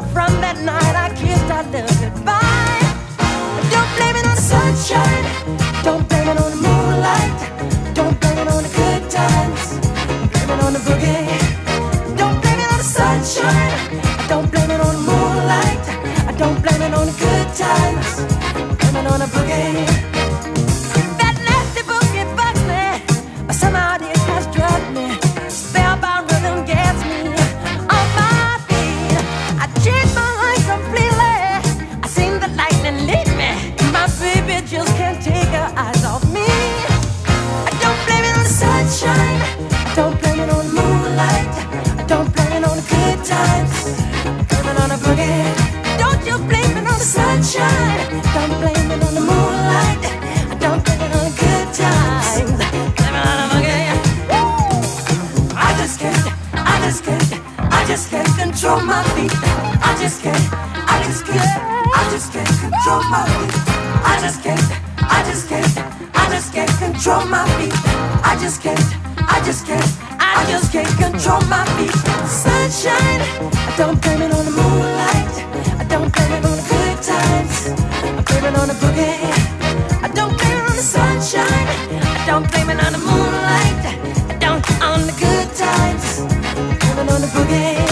just can't control my feet. I just can't, I just can't, I just can't control my feet. I just can't, I just can't, I just can't control my feet. I just can't, I just can't, I just can't control my feet. Sunshine, I don't blame it on the moonlight. I don't blame it on the good times. I blame it on the boogie. I don't blame it on the sunshine. I don't blame it on the moonlight. I don't on the good times. I blame it on the boogie.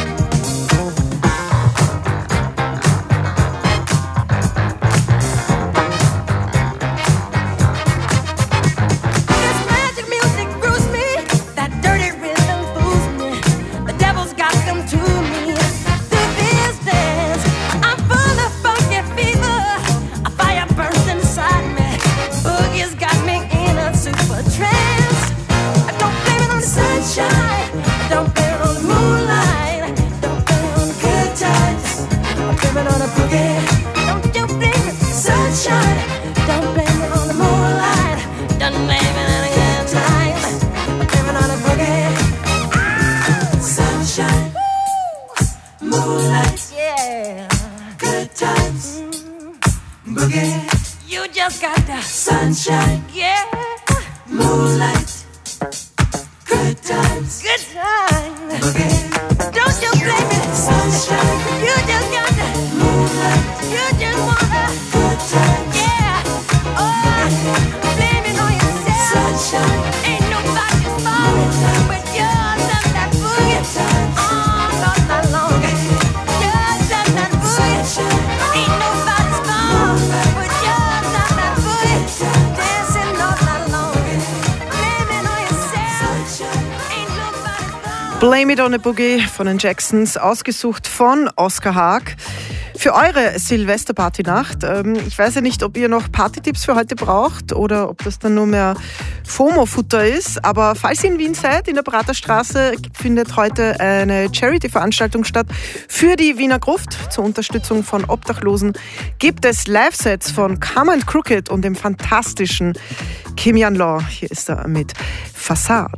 You just got the sunshine, yeah. Moonlight, good times, good times. Boogie. Don't you blame it, sunshine. You just got the moonlight. You just wanna good times, yeah. Oh, blame it on yourself, sunshine. Ain't nobody's fault but yours and that boogie. Oh, not that long. Yours and that boogie. Ain't nobody's fault but yours and that boogie. Dancing all night long. Blame it on yourself. Ain't nobody's fault. Blame It on a Boogie von den Jacksons, ausgesucht von Oskar Haag. Für eure Silvesterpartynacht. Ähm, ich weiß ja nicht, ob ihr noch Partytipps für heute braucht oder ob das dann nur mehr FOMO-Futter ist. Aber falls ihr in Wien seid, in der Praterstraße, findet heute eine Charity-Veranstaltung statt. Für die Wiener Gruft zur Unterstützung von Obdachlosen gibt es Live-Sets von Come and Crooked und dem fantastischen Kimian Law. Hier ist er mit Fassade.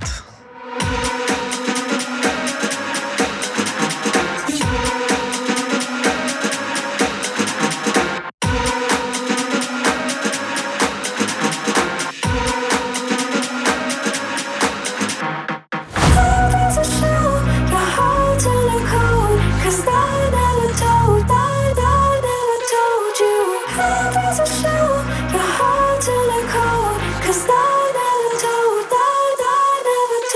Cause I never told, I, I never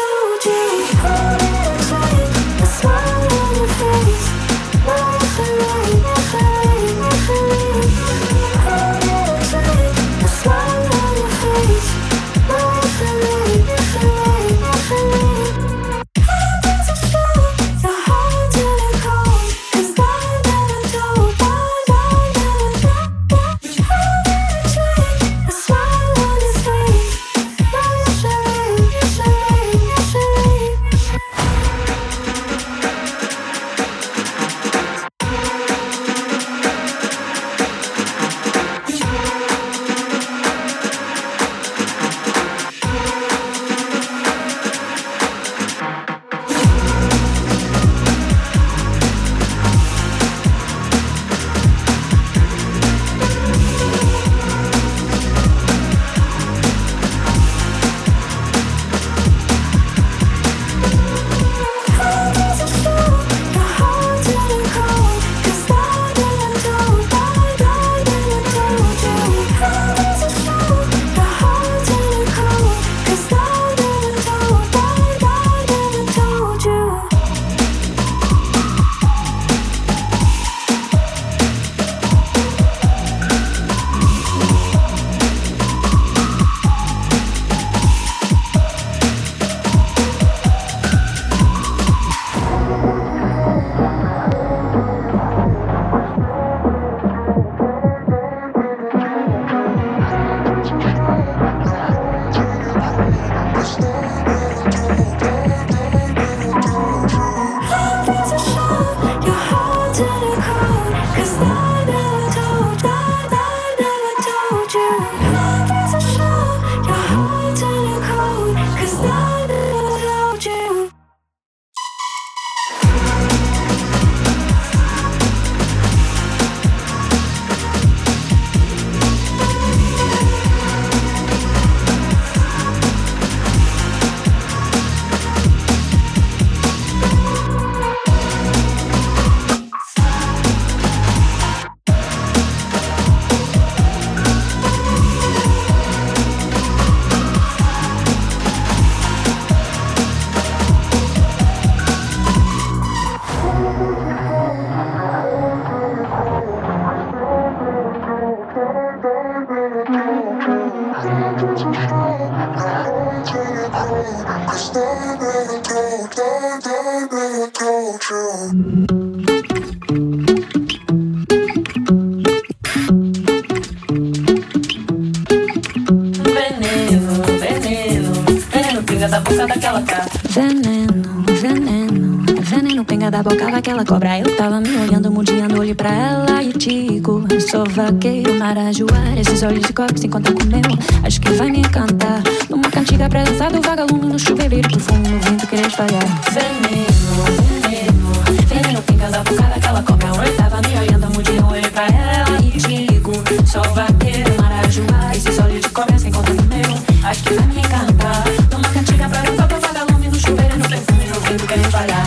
Veneno, veneno, veneno pinga da boca daquela cara. Veneno, veneno, veneno pinga da boca daquela cobra. Eu tava me olhando, mudiando, olhei pra ela e digo: sou vaqueiro, marajoara. Esses olhos de cobre se encontram com o meu, acho que vai me encantar. Numa cantiga pra dançar do vagalume no chuveiro, perfume no vento querer espalhar. Veneno, veneno, veneno pinga da boca daquela cobra. Eu tava me olhando, mudiando, olhei pra ela e digo: sou vaqueiro, marajoara. Esses olhos de cobre se encontram com o meu, acho que vai me encantar. Numa cantiga pra dançar do vagalume no chuveiro, no perfume no vento querer espalhar.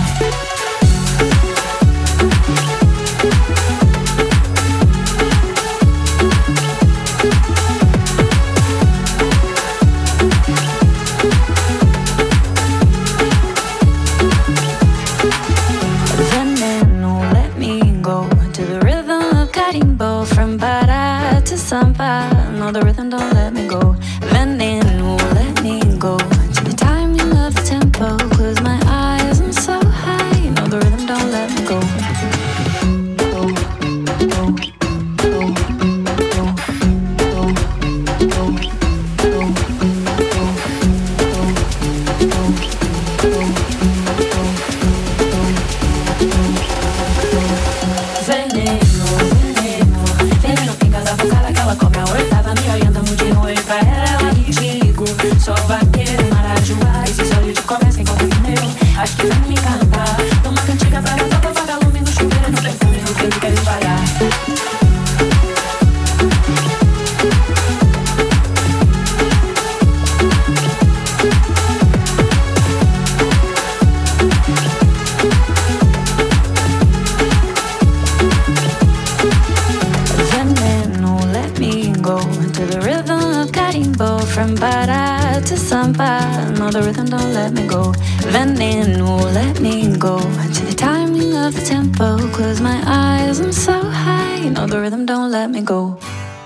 No, the rhythm don't let me go. Veneno, let me go to the timing of the tempo. Close my eyes, I'm so high. No, the rhythm don't let me go. No, the rhythm don't let me go. Veneno, let me go to the timing of the tempo. Close my eyes, I'm so high. No, the rhythm don't let me go.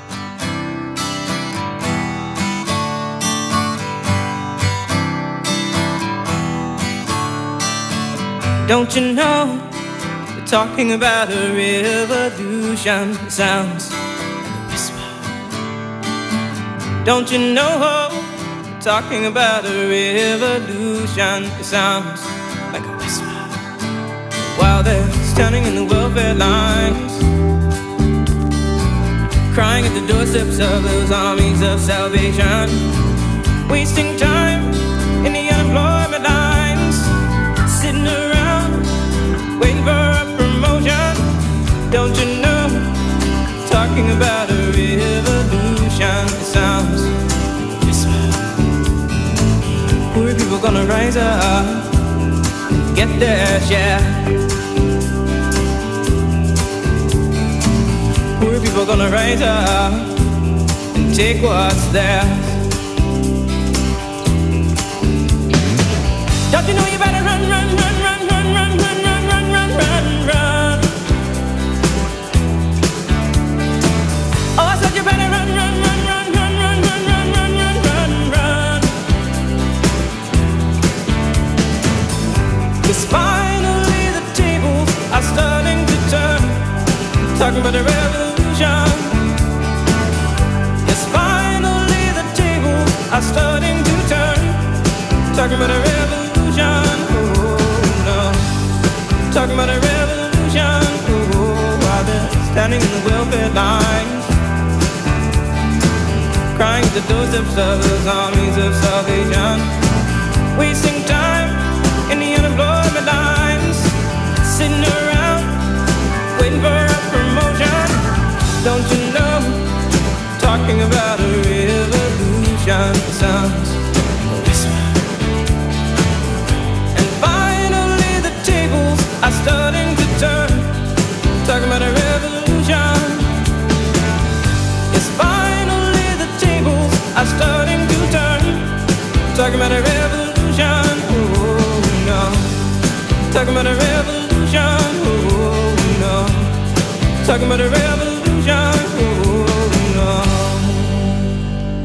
Don't you know, we're talking about a revolution. It sounds like a whisper. Don't you know, we're talking about a revolution. It sounds like a whisper. While they're standing in the welfare lines, crying at the doorsteps of those armies of salvation, wasting time in the unemployment lines, sitting around waiting for a promotion. Don't you know, talking about a revolution. It sounds like a whisper. Poor people gonna rise up and get their share. Poor people gonna rise up and take what's theirs. Don't you know you better run, run, run, run, run, run, run, run, run, run, run, run. Oh, I said you better run, run, run, run, run, run, run, run, run, run, run, run. 'Cause finally the tables are starting to turn. Talking about a revolution. Yes, finally the tables are starting to turn. Talking about a revolution. Oh no. Talking about a revolution. Oh, while they're standing in the welfare lines, crying at the doorsteps of those armies of salvation, wasting time in the unemployment lines, sitting around waiting for a promotion. Don't you know, talking about a revolution sounds like a whisper. And finally the tables are starting to turn. Talking about a revolution. Yes, finally the tables are starting to turn. Talking about a revolution. Oh no. Talking about a revolution. Oh no. Talking about a revolution. Oh no.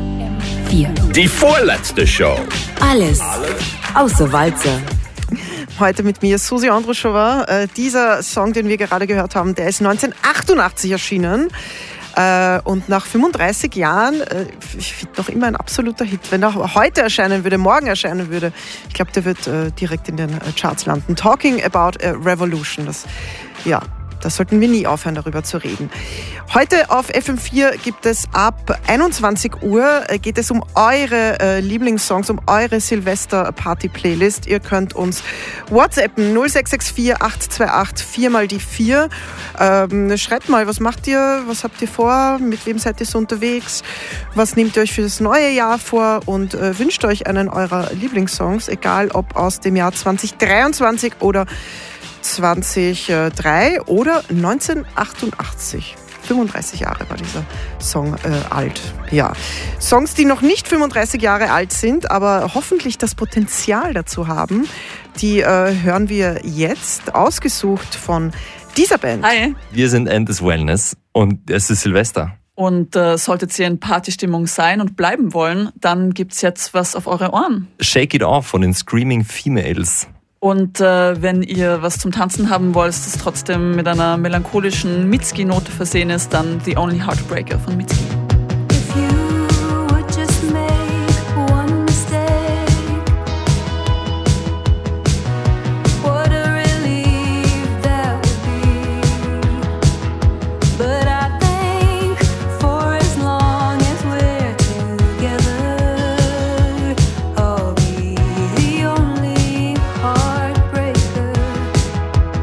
Die vorletzte Show. Alles außer Walzer. Heute mit mir Susi Andruschova. Äh, dieser Song, den wir gerade gehört haben, der ist neunzehnhundertachtundachtzig erschienen. Äh, und nach fünfunddreißig Jahren, äh, ich finde noch immer ein absoluter Hit. Wenn er heute erscheinen würde, morgen erscheinen würde, ich glaube, der wird äh, direkt in den äh, Charts landen. Talking About a Revolution. Das, ja, da sollten wir nie aufhören, darüber zu reden. Heute auf F M vier gibt es ab einundzwanzig Uhr, äh, geht es um eure äh, Lieblingssongs, um eure Silvester-Party-Playlist. Ihr könnt uns WhatsAppen null sechs sechs vier acht zwei acht vier mal die vier. Ähm, schreibt mal, was macht ihr, was habt ihr vor, mit wem seid ihr so unterwegs, was nehmt ihr euch für das neue Jahr vor und äh, wünscht euch einen eurer Lieblingssongs, egal ob aus dem Jahr zwanzig dreiundzwanzig oder zweitausenddrei oder neunzehnhundertachtundachtzig. fünfunddreißig Jahre war dieser Song äh, alt. Ja. Songs, die noch nicht fünfunddreißig Jahre alt sind, aber hoffentlich das Potenzial dazu haben, die äh, hören wir jetzt, ausgesucht von dieser Band. Hi. Wir sind Endless Wellness und es ist Silvester. Und äh, solltet ihr in Partystimmung sein und bleiben wollen, dann gibt's jetzt was auf eure Ohren. Shake It Off von den Screaming Females. Und äh, wenn ihr was zum Tanzen haben wollt, das trotzdem mit einer melancholischen Mitski-Note versehen ist, dann The Only Heartbreaker von Mitski.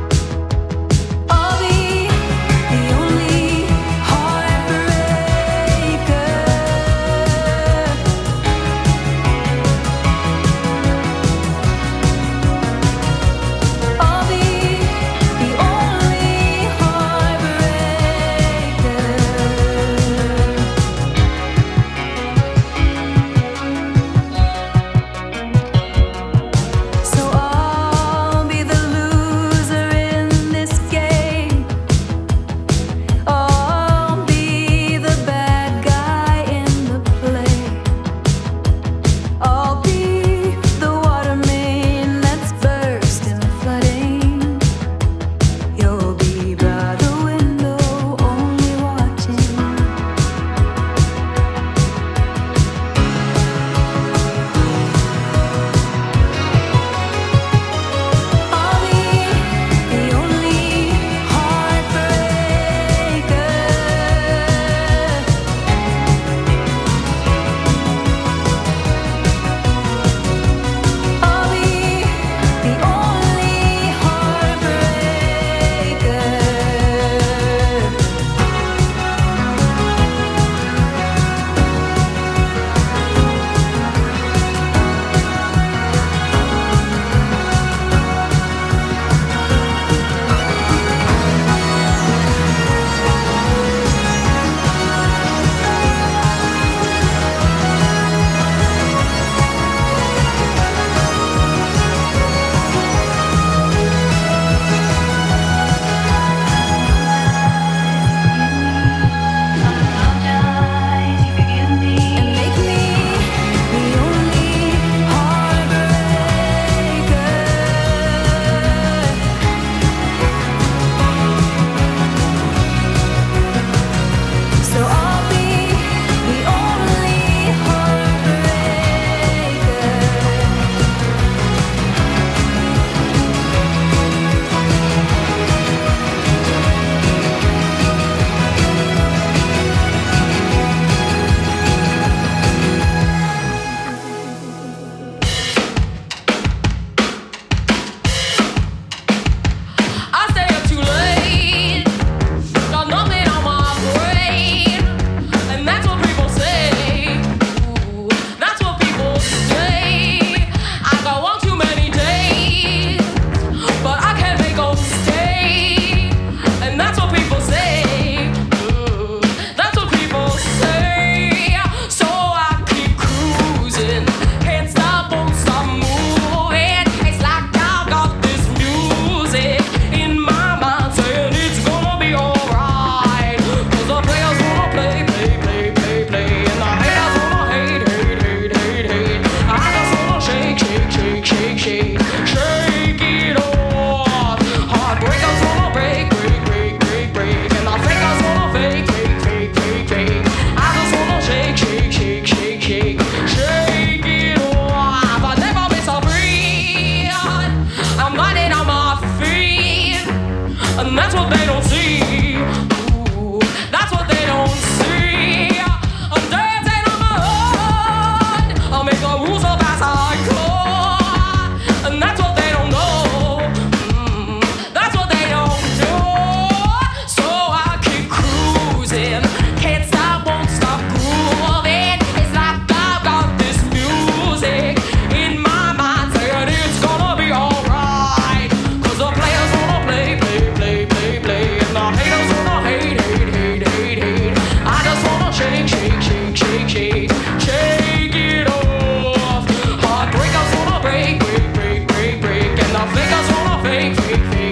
I'll be the only heartbreaker.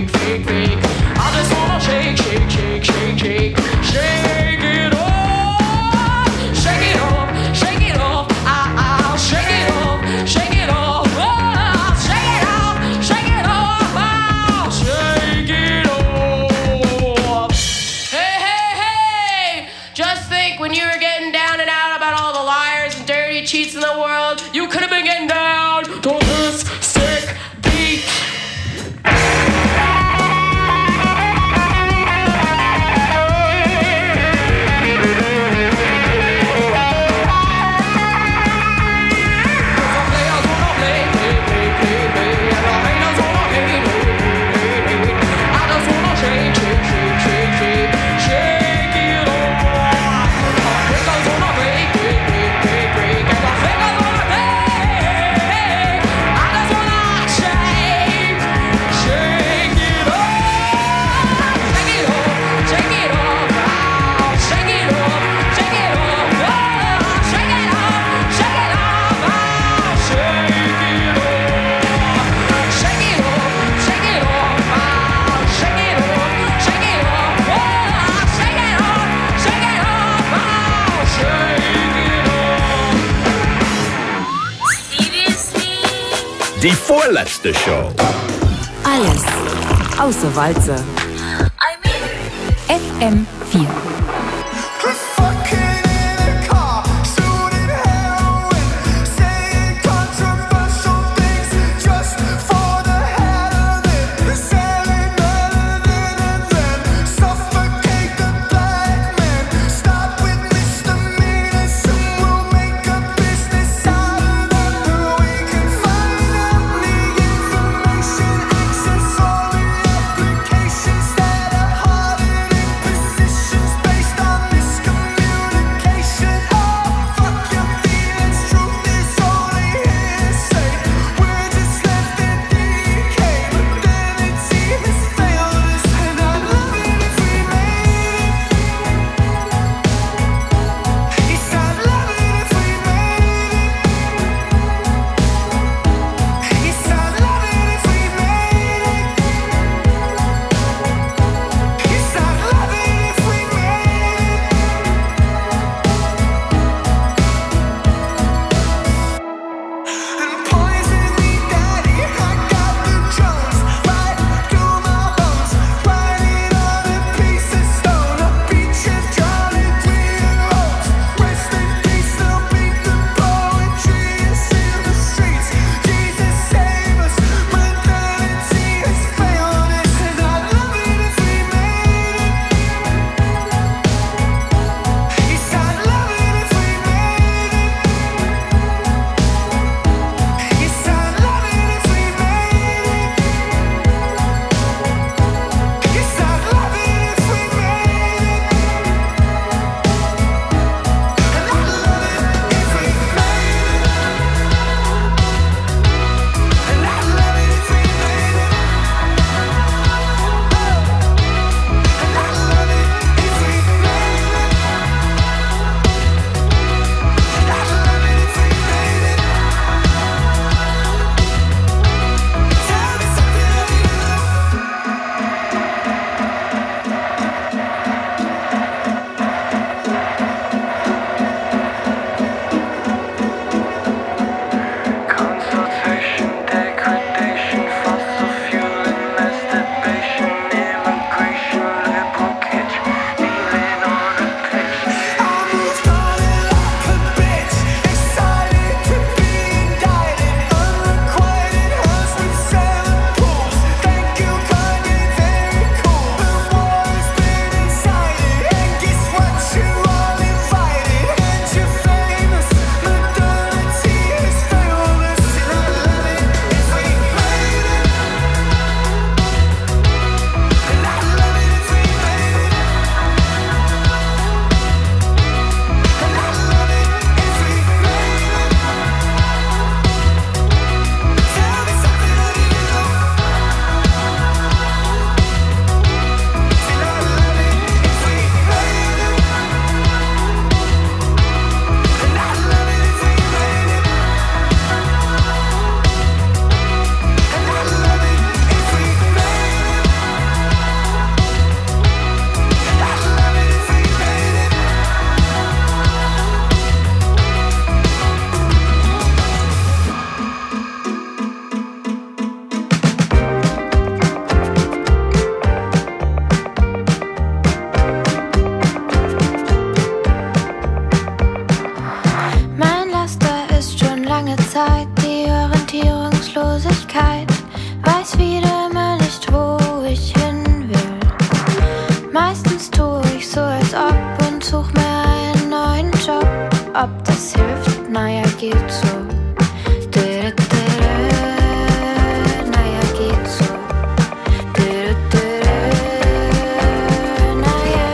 shake, shake, shake. I just wanna shake, shake, shake, shake, shake, shake it off, shake it off, shake it off. I'll shake it off, shake it off, oh, shake it off, shake it off, I'll shake it off. Hey, hey, hey! Just think when you were getting down and out about all the liars and dirty cheats in the world, you could have been getting down to this sick beat. Die vorletzte Show. Alles außer Walzer. F M vier. Based on geht so. Dere, dere, naja, geht so. Dere, dere, naja.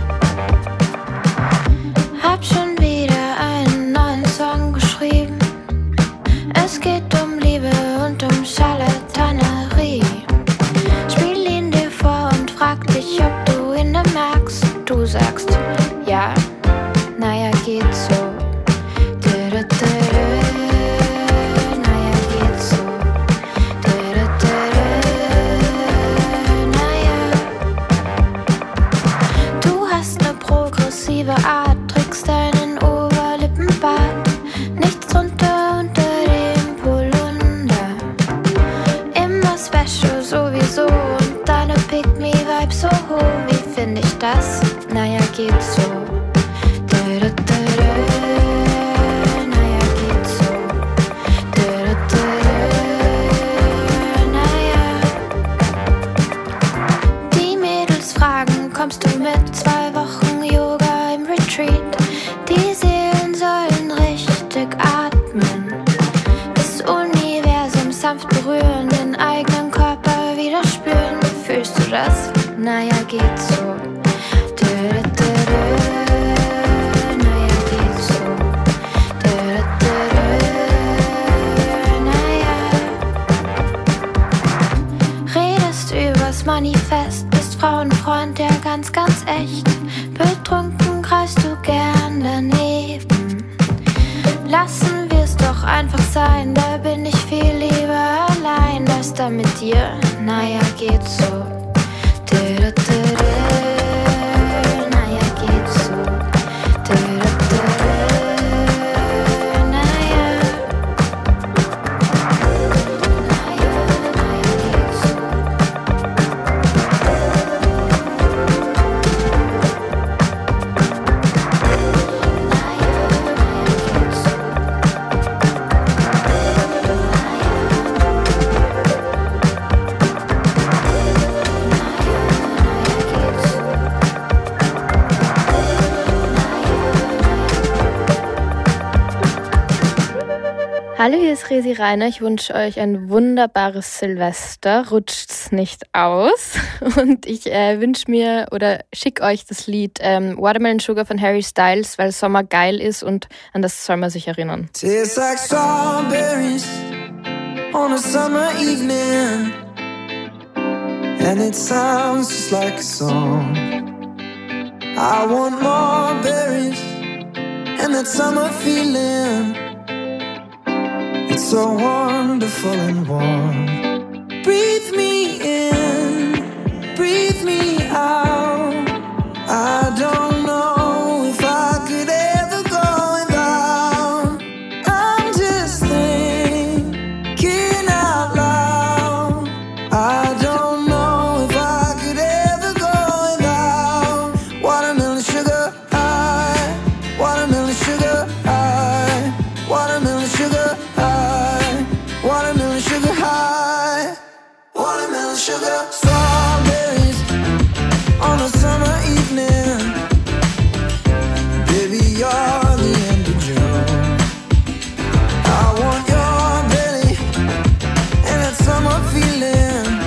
Hab schon wieder einen neuen Song geschrieben. Es geht um Liebe und um Charlatanerie. Spiel ihn dir vor und frag dich, ob du ihn magst. Du sagst, ja, naja, geht so. Dere, dere, naja, geht so. Dere, dere, naja. Du hast ne progressive Art, trägst deinen Oberlippenbart. Nichts drunter unter dem Polunder. Immer special sowieso und deine Pick-me-Vibe so hoch. Wie find ich das? Naja, geht so. Dere, dere, naja, geht so. Dere, dere, naja. Die Mädels fragen, kommst du mit? Zwei Wochen Yoga im Retreat. Die Seelen sollen richtig atmen. Das Universum sanft berühren, den eigenen Körper wieder spüren. Fühlst du das? Naja, geht so. Dere, dere, naja, geht so. Dere, dere, naja. Redest übers Manifest, bist Frauenfreund, der ganz, ganz echt. Betrunken kreist du gern daneben. Lassen wir's doch einfach sein, da bin ich viel lieber allein. Was da mit dir? Naja, geht so. Dere, dere, naja, geht so. Dere, dere, naja. Naja, naja, geht so. Hallo, hier ist Resi Reiner. Ich wünsche euch ein wunderbares Silvester. Rutscht's nicht aus. Und ich äh, wünsche mir oder schicke euch das Lied ähm, Watermelon Sugar von Harry Styles, weil Sommer geil ist und an das soll man sich erinnern. Tastes like strawberries on a summer evening, and it sounds just like a song. I want more berries and that summer feeling. It's so wonderful and warm. Breathe me in, breathe me out. I don't know if I could ever go without. I'm just thinking out loud. I don't know if I could ever go without watermelon sugar high, watermelon sugar high, watermelon sugar high, watermelon sugar high, watermelon sugar. Strawberries on a summer evening. Baby, you're the end of June. I want your belly and that summer feeling,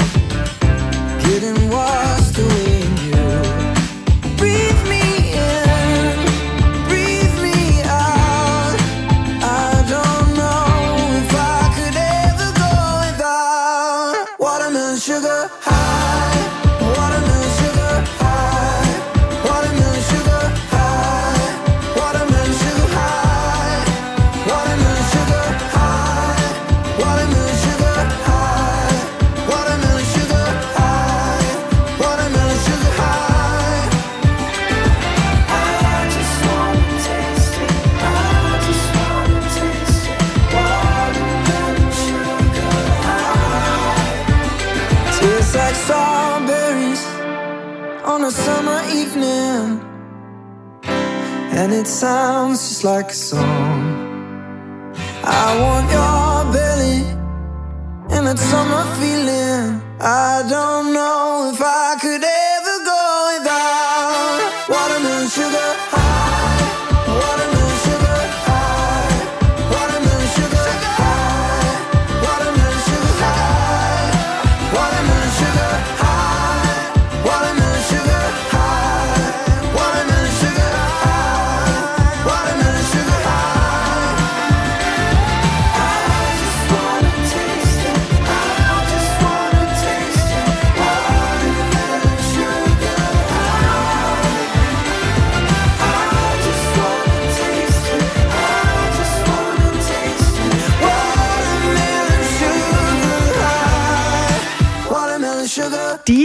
getting washed away in you. Breathe me in, breathe me out. I don't know if I could ever go without watermelon sugar high, watermelon sugar high, watermelon sugar high, watermelon sugar high, watermelon sugar high, watermelon sugar high, watermelon sugar high, watermelon sugar high. I just wanna taste it, I just wanna taste it, watermelon sugar high. Tastes like strawberries on a summer evening, and it sounds just like a song. I want your belly and that summer feeling. I don't know if I could ever go without watermelon sugar high, watermelon sugar high,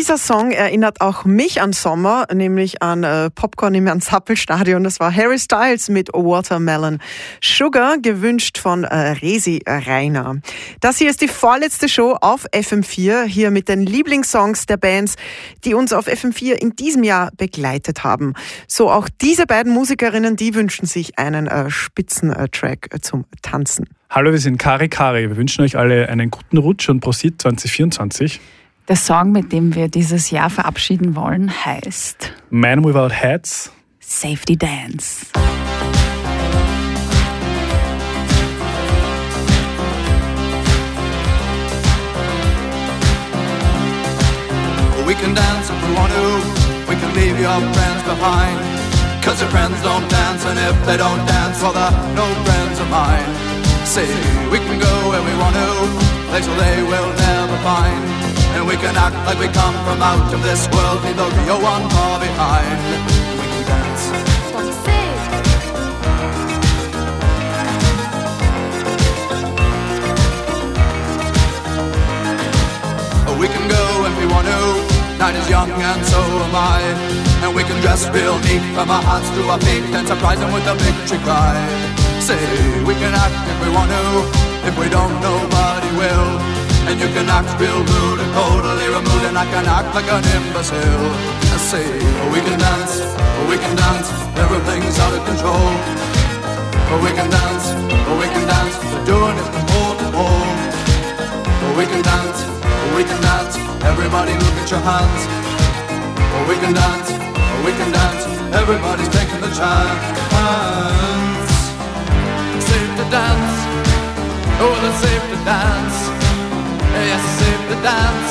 Dieser Song erinnert auch mich an Sommer, nämlich an äh, Popcorn im Ernst-Happel-Stadion. Das war Harry Styles mit Watermelon Sugar, gewünscht von äh, Resi Reiner. Das hier ist die vorletzte Show auf F M vier, hier mit den Lieblingssongs der Bands, die uns auf F M vier in diesem Jahr begleitet haben. So auch diese beiden Musikerinnen, die wünschen sich einen äh, Spitzentrack äh, zum Tanzen. Hallo, wir sind Kari Kari. Wir wünschen euch alle einen guten Rutsch und Prosit zwanzig vierundzwanzig. Der Song, mit dem wir dieses Jahr verabschieden wollen, heißt Man Without Hats, Safety Dance. We can dance if we want to, we can leave your friends behind. Cause your friends don't dance, and if they don't dance, well they're no friends of mine. See, we can go where we want to, places they will never find. And we can act like we come from out of this world, leave the real one far behind. We can dance. Oh, we can go if we want to, night is young and so am I. And we can dress real neat from our hearts to our feet and surprise them with a victory cry. Say, we can act if we want to, if we don't, nobody will. And you can act real rude and totally removed, and I can act like an imbecile. I say, oh, we can dance, oh, we can dance, everything's out of control. Oh, we can dance, oh, we can dance, we're doing it from pole to pole. Oh, we can dance, oh, we can dance, everybody look at your hands. Oh, we can dance, oh, we can dance, everybody's taking the chance. Safe to dance, oh, it's safe to dance. Yes, it's safe to dance.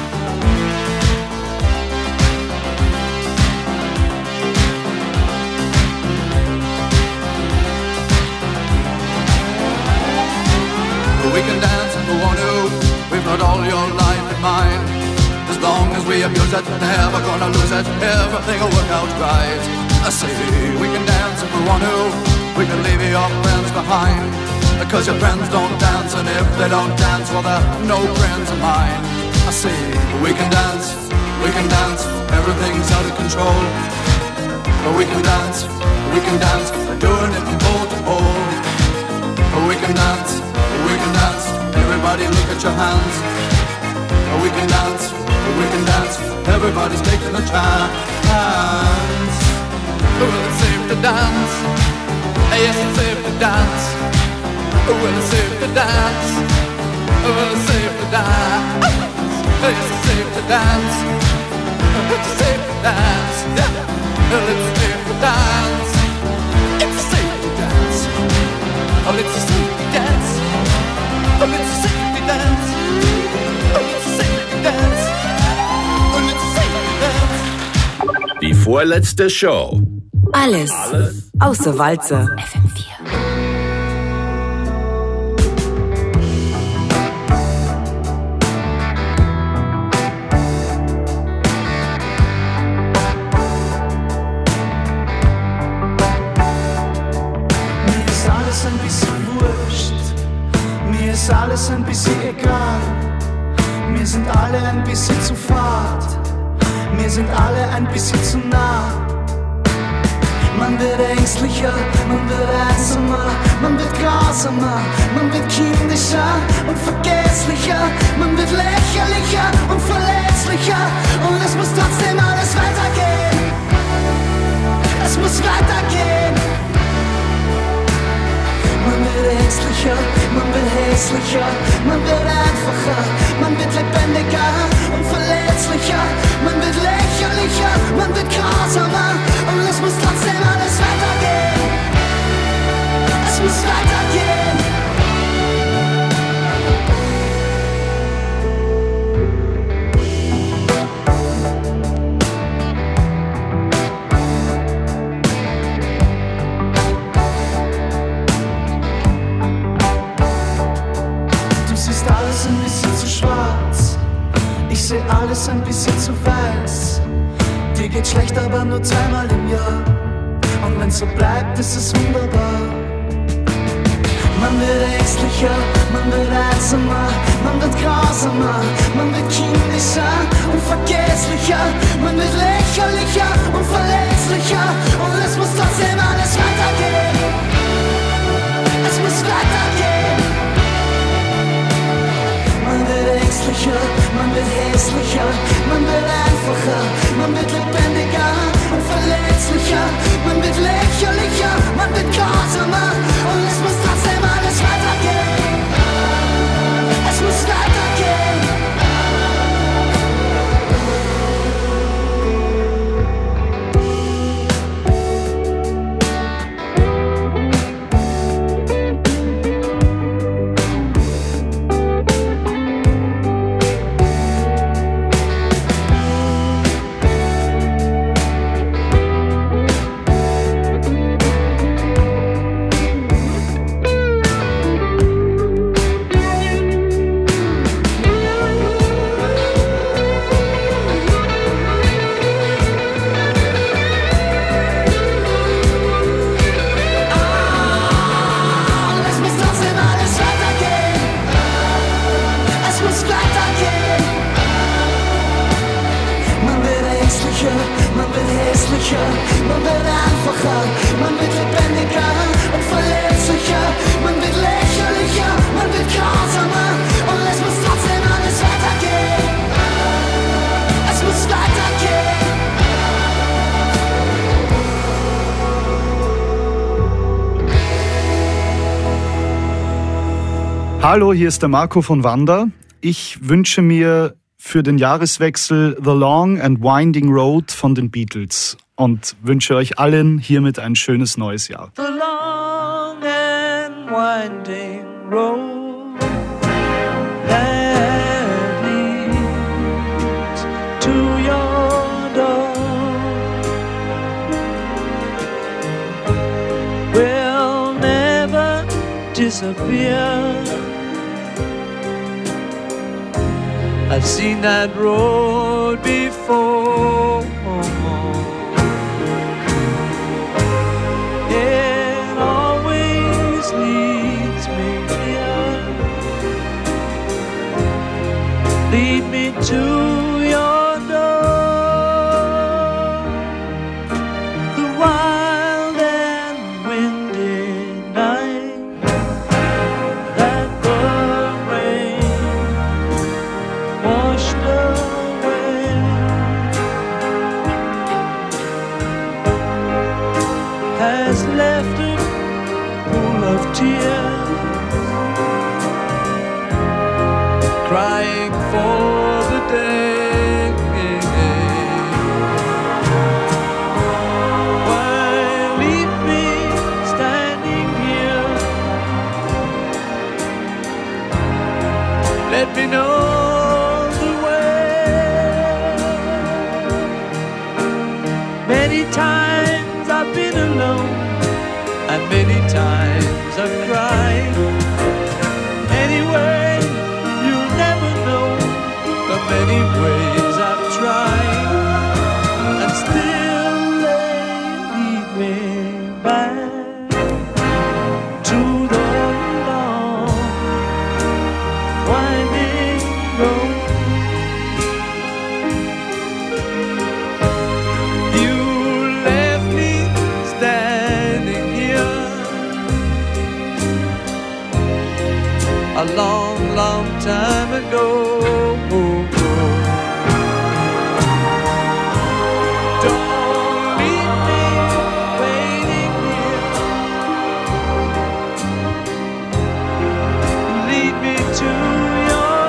We can dance if we want to, we've got all your life in mind. As long as we abuse it, never gonna lose it, everything will work out right. I say, we can dance if we want to, we can leave your friends behind. Because your friends don't dance, and if they don't dance, well they're no friends of mine. I say, we can dance, we can dance, everything's out of control. But we can dance, we can dance, we're doing it from pole to pole. But we can dance, we can dance, everybody look at your hands. But we can dance, we can dance, everybody's taking a chance. Well, it's safe to dance, yes, it's safe to dance. Well, it's safe to dance. Well, it's safe to dance. It's safe to dance. It's safe to dance. Well, it's safe to dance. It's safe to dance. Oh, it's safe to dance. Oh, it's safe to dance. Oh, it's safe to dance. Oh, it's safe to dance. Die vorletzte Show. Alles, Alles außer Walzer. F M vier. Alles ein bisschen egal, mir sind alle ein bisschen zu fad, mir sind alle ein bisschen zu nah. Man wird ängstlicher, man wird einsamer, man wird grausamer, man wird kindischer und vergesslicher, man wird lächerlicher und verletzlicher, und es muss trotzdem alles weitergehen, es muss weitergehen. Man wird ängstlicher, man wird hässlicher, man wird einfacher, man wird lebendiger und verletzlicher, man wird lächerlicher, man wird grausamer, und es muss trotzdem alles weitergehen. Es muss weitergehen. Ein bisschen zu schwarz, ich seh alles ein bisschen zu weiß. Dir geht schlecht, aber nur zweimal im Jahr, und wenn's so bleibt, ist es wunderbar. Man wird ängstlicher, man wird einsamer, man wird grausamer, man wird kindischer und vergesslicher, man wird lächerlicher und verletzlicher und es muss trotzdem alles weitergehen. Es muss weitergehen. Man wird ängstlicher, man wird hässlicher, man wird einfacher, man wird lebendiger und verletzlicher, man wird lächerlicher, man wird grausamer und es muss trotzdem alles weitergehen. Es muss weitergehen. Man wird einfacher, man wird lebendiger und verletzlicher, man wird lächerlicher, man wird grausamer und es muss trotzdem alles weitergehen. Es muss weitergehen. Hallo, hier ist der Marco von Wanda. Ich wünsche mir für den Jahreswechsel The Long and Winding Road von den Beatles und wünsche euch allen hiermit ein schönes neues Jahr. The long and winding road that leads to your door will never disappear. I've seen that road before. It always leads me here. Lead me to your door. The wild and windy night that the rain washed away has left a pool of tears, crying for the day. Why leave me standing here? Let me know many times I've been alone, and many times I've cried. Anyway, you'll never know the many ways I've tried, and still they lead me back to the long, winding road. A long, long time ago. Don't leave me waiting here. Lead me to your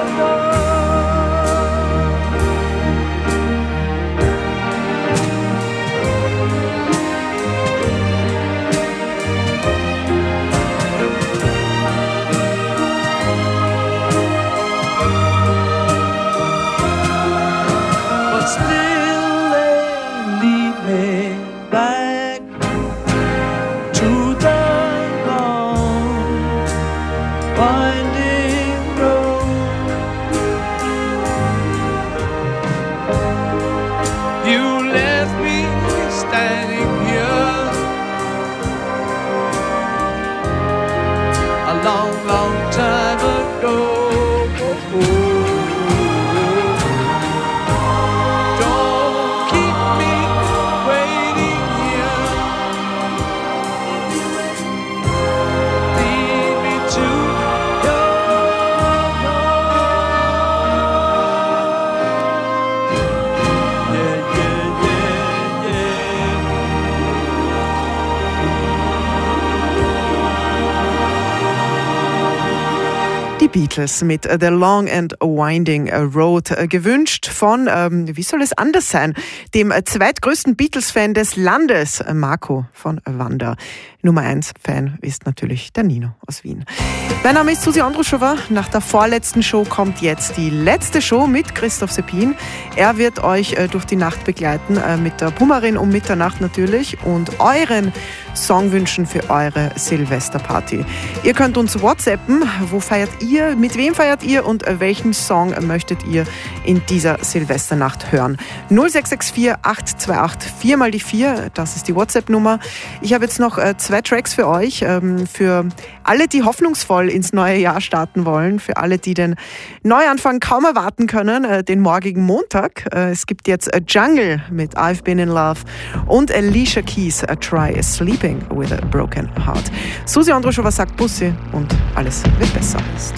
Beatles mit The Long and Winding Road, gewünscht von, ähm, wie soll es anders sein, dem zweitgrößten Beatles-Fan des Landes, Marco von Wanda. Nummer eins Fan ist natürlich der Nino aus Wien. Mein Name ist Susi Andruschova. Nach der vorletzten Show kommt jetzt die letzte Show mit Christoph Seppin. Er wird euch äh, durch die Nacht begleiten, äh, mit der Pummerin um Mitternacht natürlich und euren Songwünschen für eure Silvesterparty. Ihr könnt uns WhatsAppen. Wo feiert ihr? Mit wem feiert ihr? Und äh, welchen Song möchtet ihr in dieser Silvesternacht hören? null sechs sechs vier acht zwei acht vier mal die vier. Das ist die WhatsApp-Nummer. Ich habe jetzt noch äh, zwei Tracks für euch, ähm, für alle, die hoffnungsvoll ins neue Jahr starten wollen, für alle, die den Neuanfang kaum erwarten können, äh, den morgigen Montag. Äh, es gibt jetzt äh, Jungle mit I've Been in Love und Alicia Keys, uh, Try Sleeping with a Broken Heart. Susi Andruschova sagt Bussi und alles wird besser.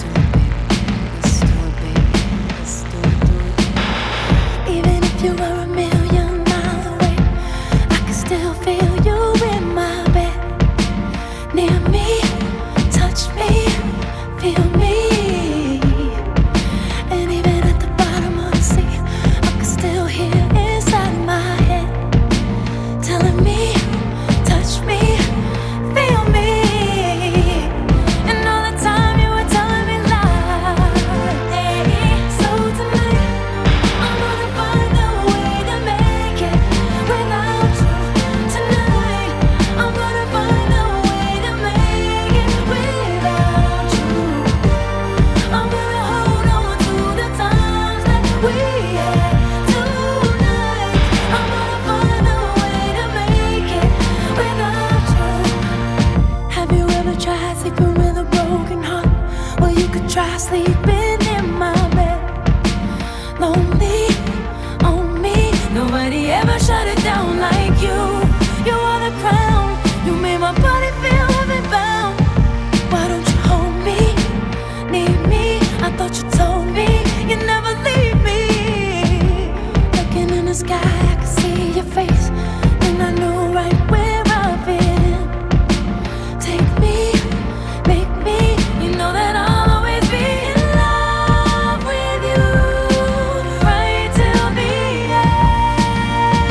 Even if you were a million miles away, I can still feel you in my bed. Near me, touch me, feel me. And even at the bottom of the sea, I can still hear inside my head telling me, touch me, feel me. And all the time you were telling me lies. So tonight, I'm gonna find a way to make it without you. Tonight, I'm gonna find a way to make it without you. I'm gonna hold on to the times that we had tonight. I'm gonna find a way to make it without you. Have you ever tried sleeping with a broken heart? Well, you could try sleeping in my bed. Lonely on me. Nobody ever shut it down like you. You are the crown. You made my body feel heavy bound. Why don't you hold me? Need me? I thought you told me you never leave me. Looking in the sky, I could see your face, and I knew right where I fit in. Take me, make me. You know that I'll always be in love with you, right till the end.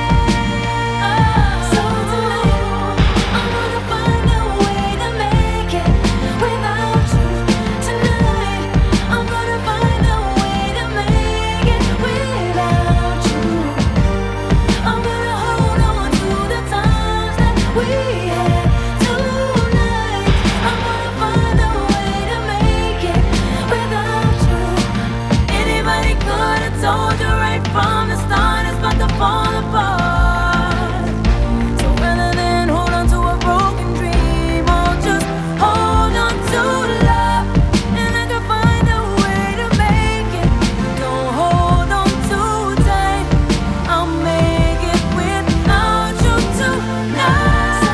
So tonight, I'm gonna find a way to make it without you. Tonight, I'm gonna find a way to make it without you. I'm gonna hold on to the times that we had tonight. I'm gonna find a way to make it without you. Anybody could have told you right from the start it's about to fall apart. So rather than hold on to a broken dream, I'll just hold on to love, and I can find a way to make it. Don't hold on too tight. I'll make it without you tonight. So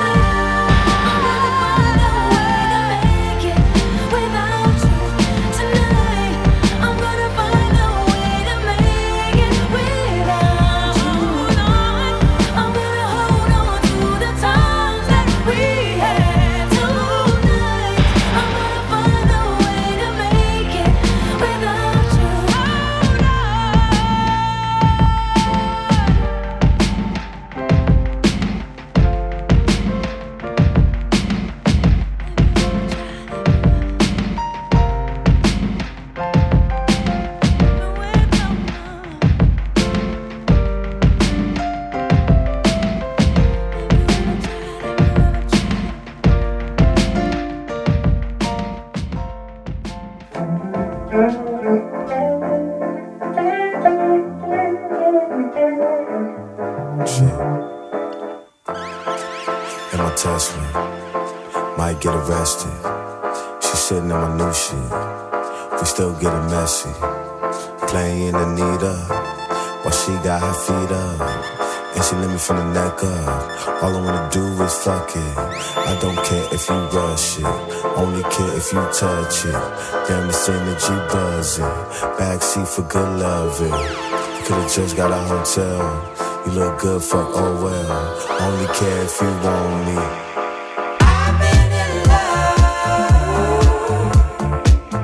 tonight, I'm gonna find a way to make it without you. Tonight, I'm gonna find a way to make it without you. I'm gonna hold on to the times that we had tonight. I'm gonna find a way to make it without you. in my Tesla. Might get arrested. She sitting in my new shit. We still getting messy. Playing Anita while she got her feet up. And she let me from the neck up. All I wanna do is fuck it. I don't care if you rush it. Only care if you touch it. Damn, this energy buzzing. Backseat for good loving. You could've just got a hotel. You look good, fuck, oh well. Only care if you want me. I've been in love.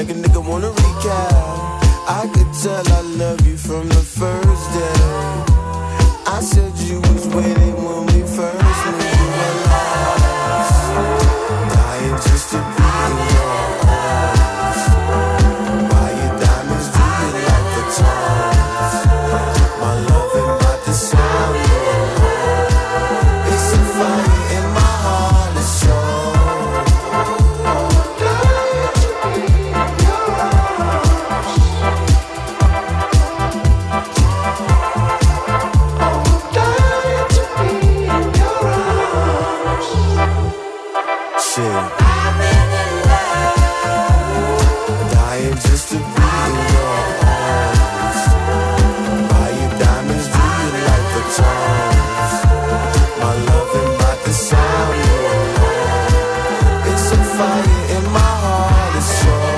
make a nigga wanna recap. I could tell I love you from the first day. I said you was waiting when we first moved. You were lost, dying just to be in your arms. Buy your diamonds, do you like the tongs? My love ain't about to sound your alarm. It's a fire in my heart, it's strong. Dying just to be in your arms. Buy your diamonds, do you like the tongs? My love ain't about to sound your alarm. It's a fire in my heart, it's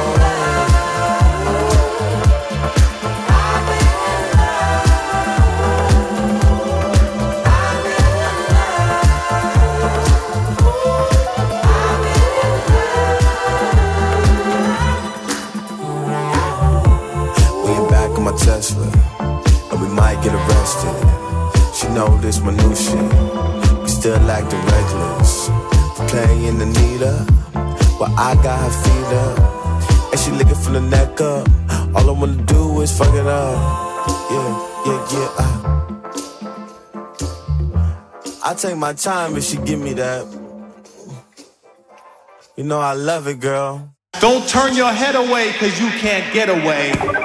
my Tesla, and we might get arrested. She know this my new shit. We still acting reckless. Playing Anita, but I got her feet up, and she licking from the neck up. All I wanna do is fuck it up. Yeah, yeah, yeah. I, I take my time if she give me that. You know I love it, girl. Don't turn your head away, cause you can't get away.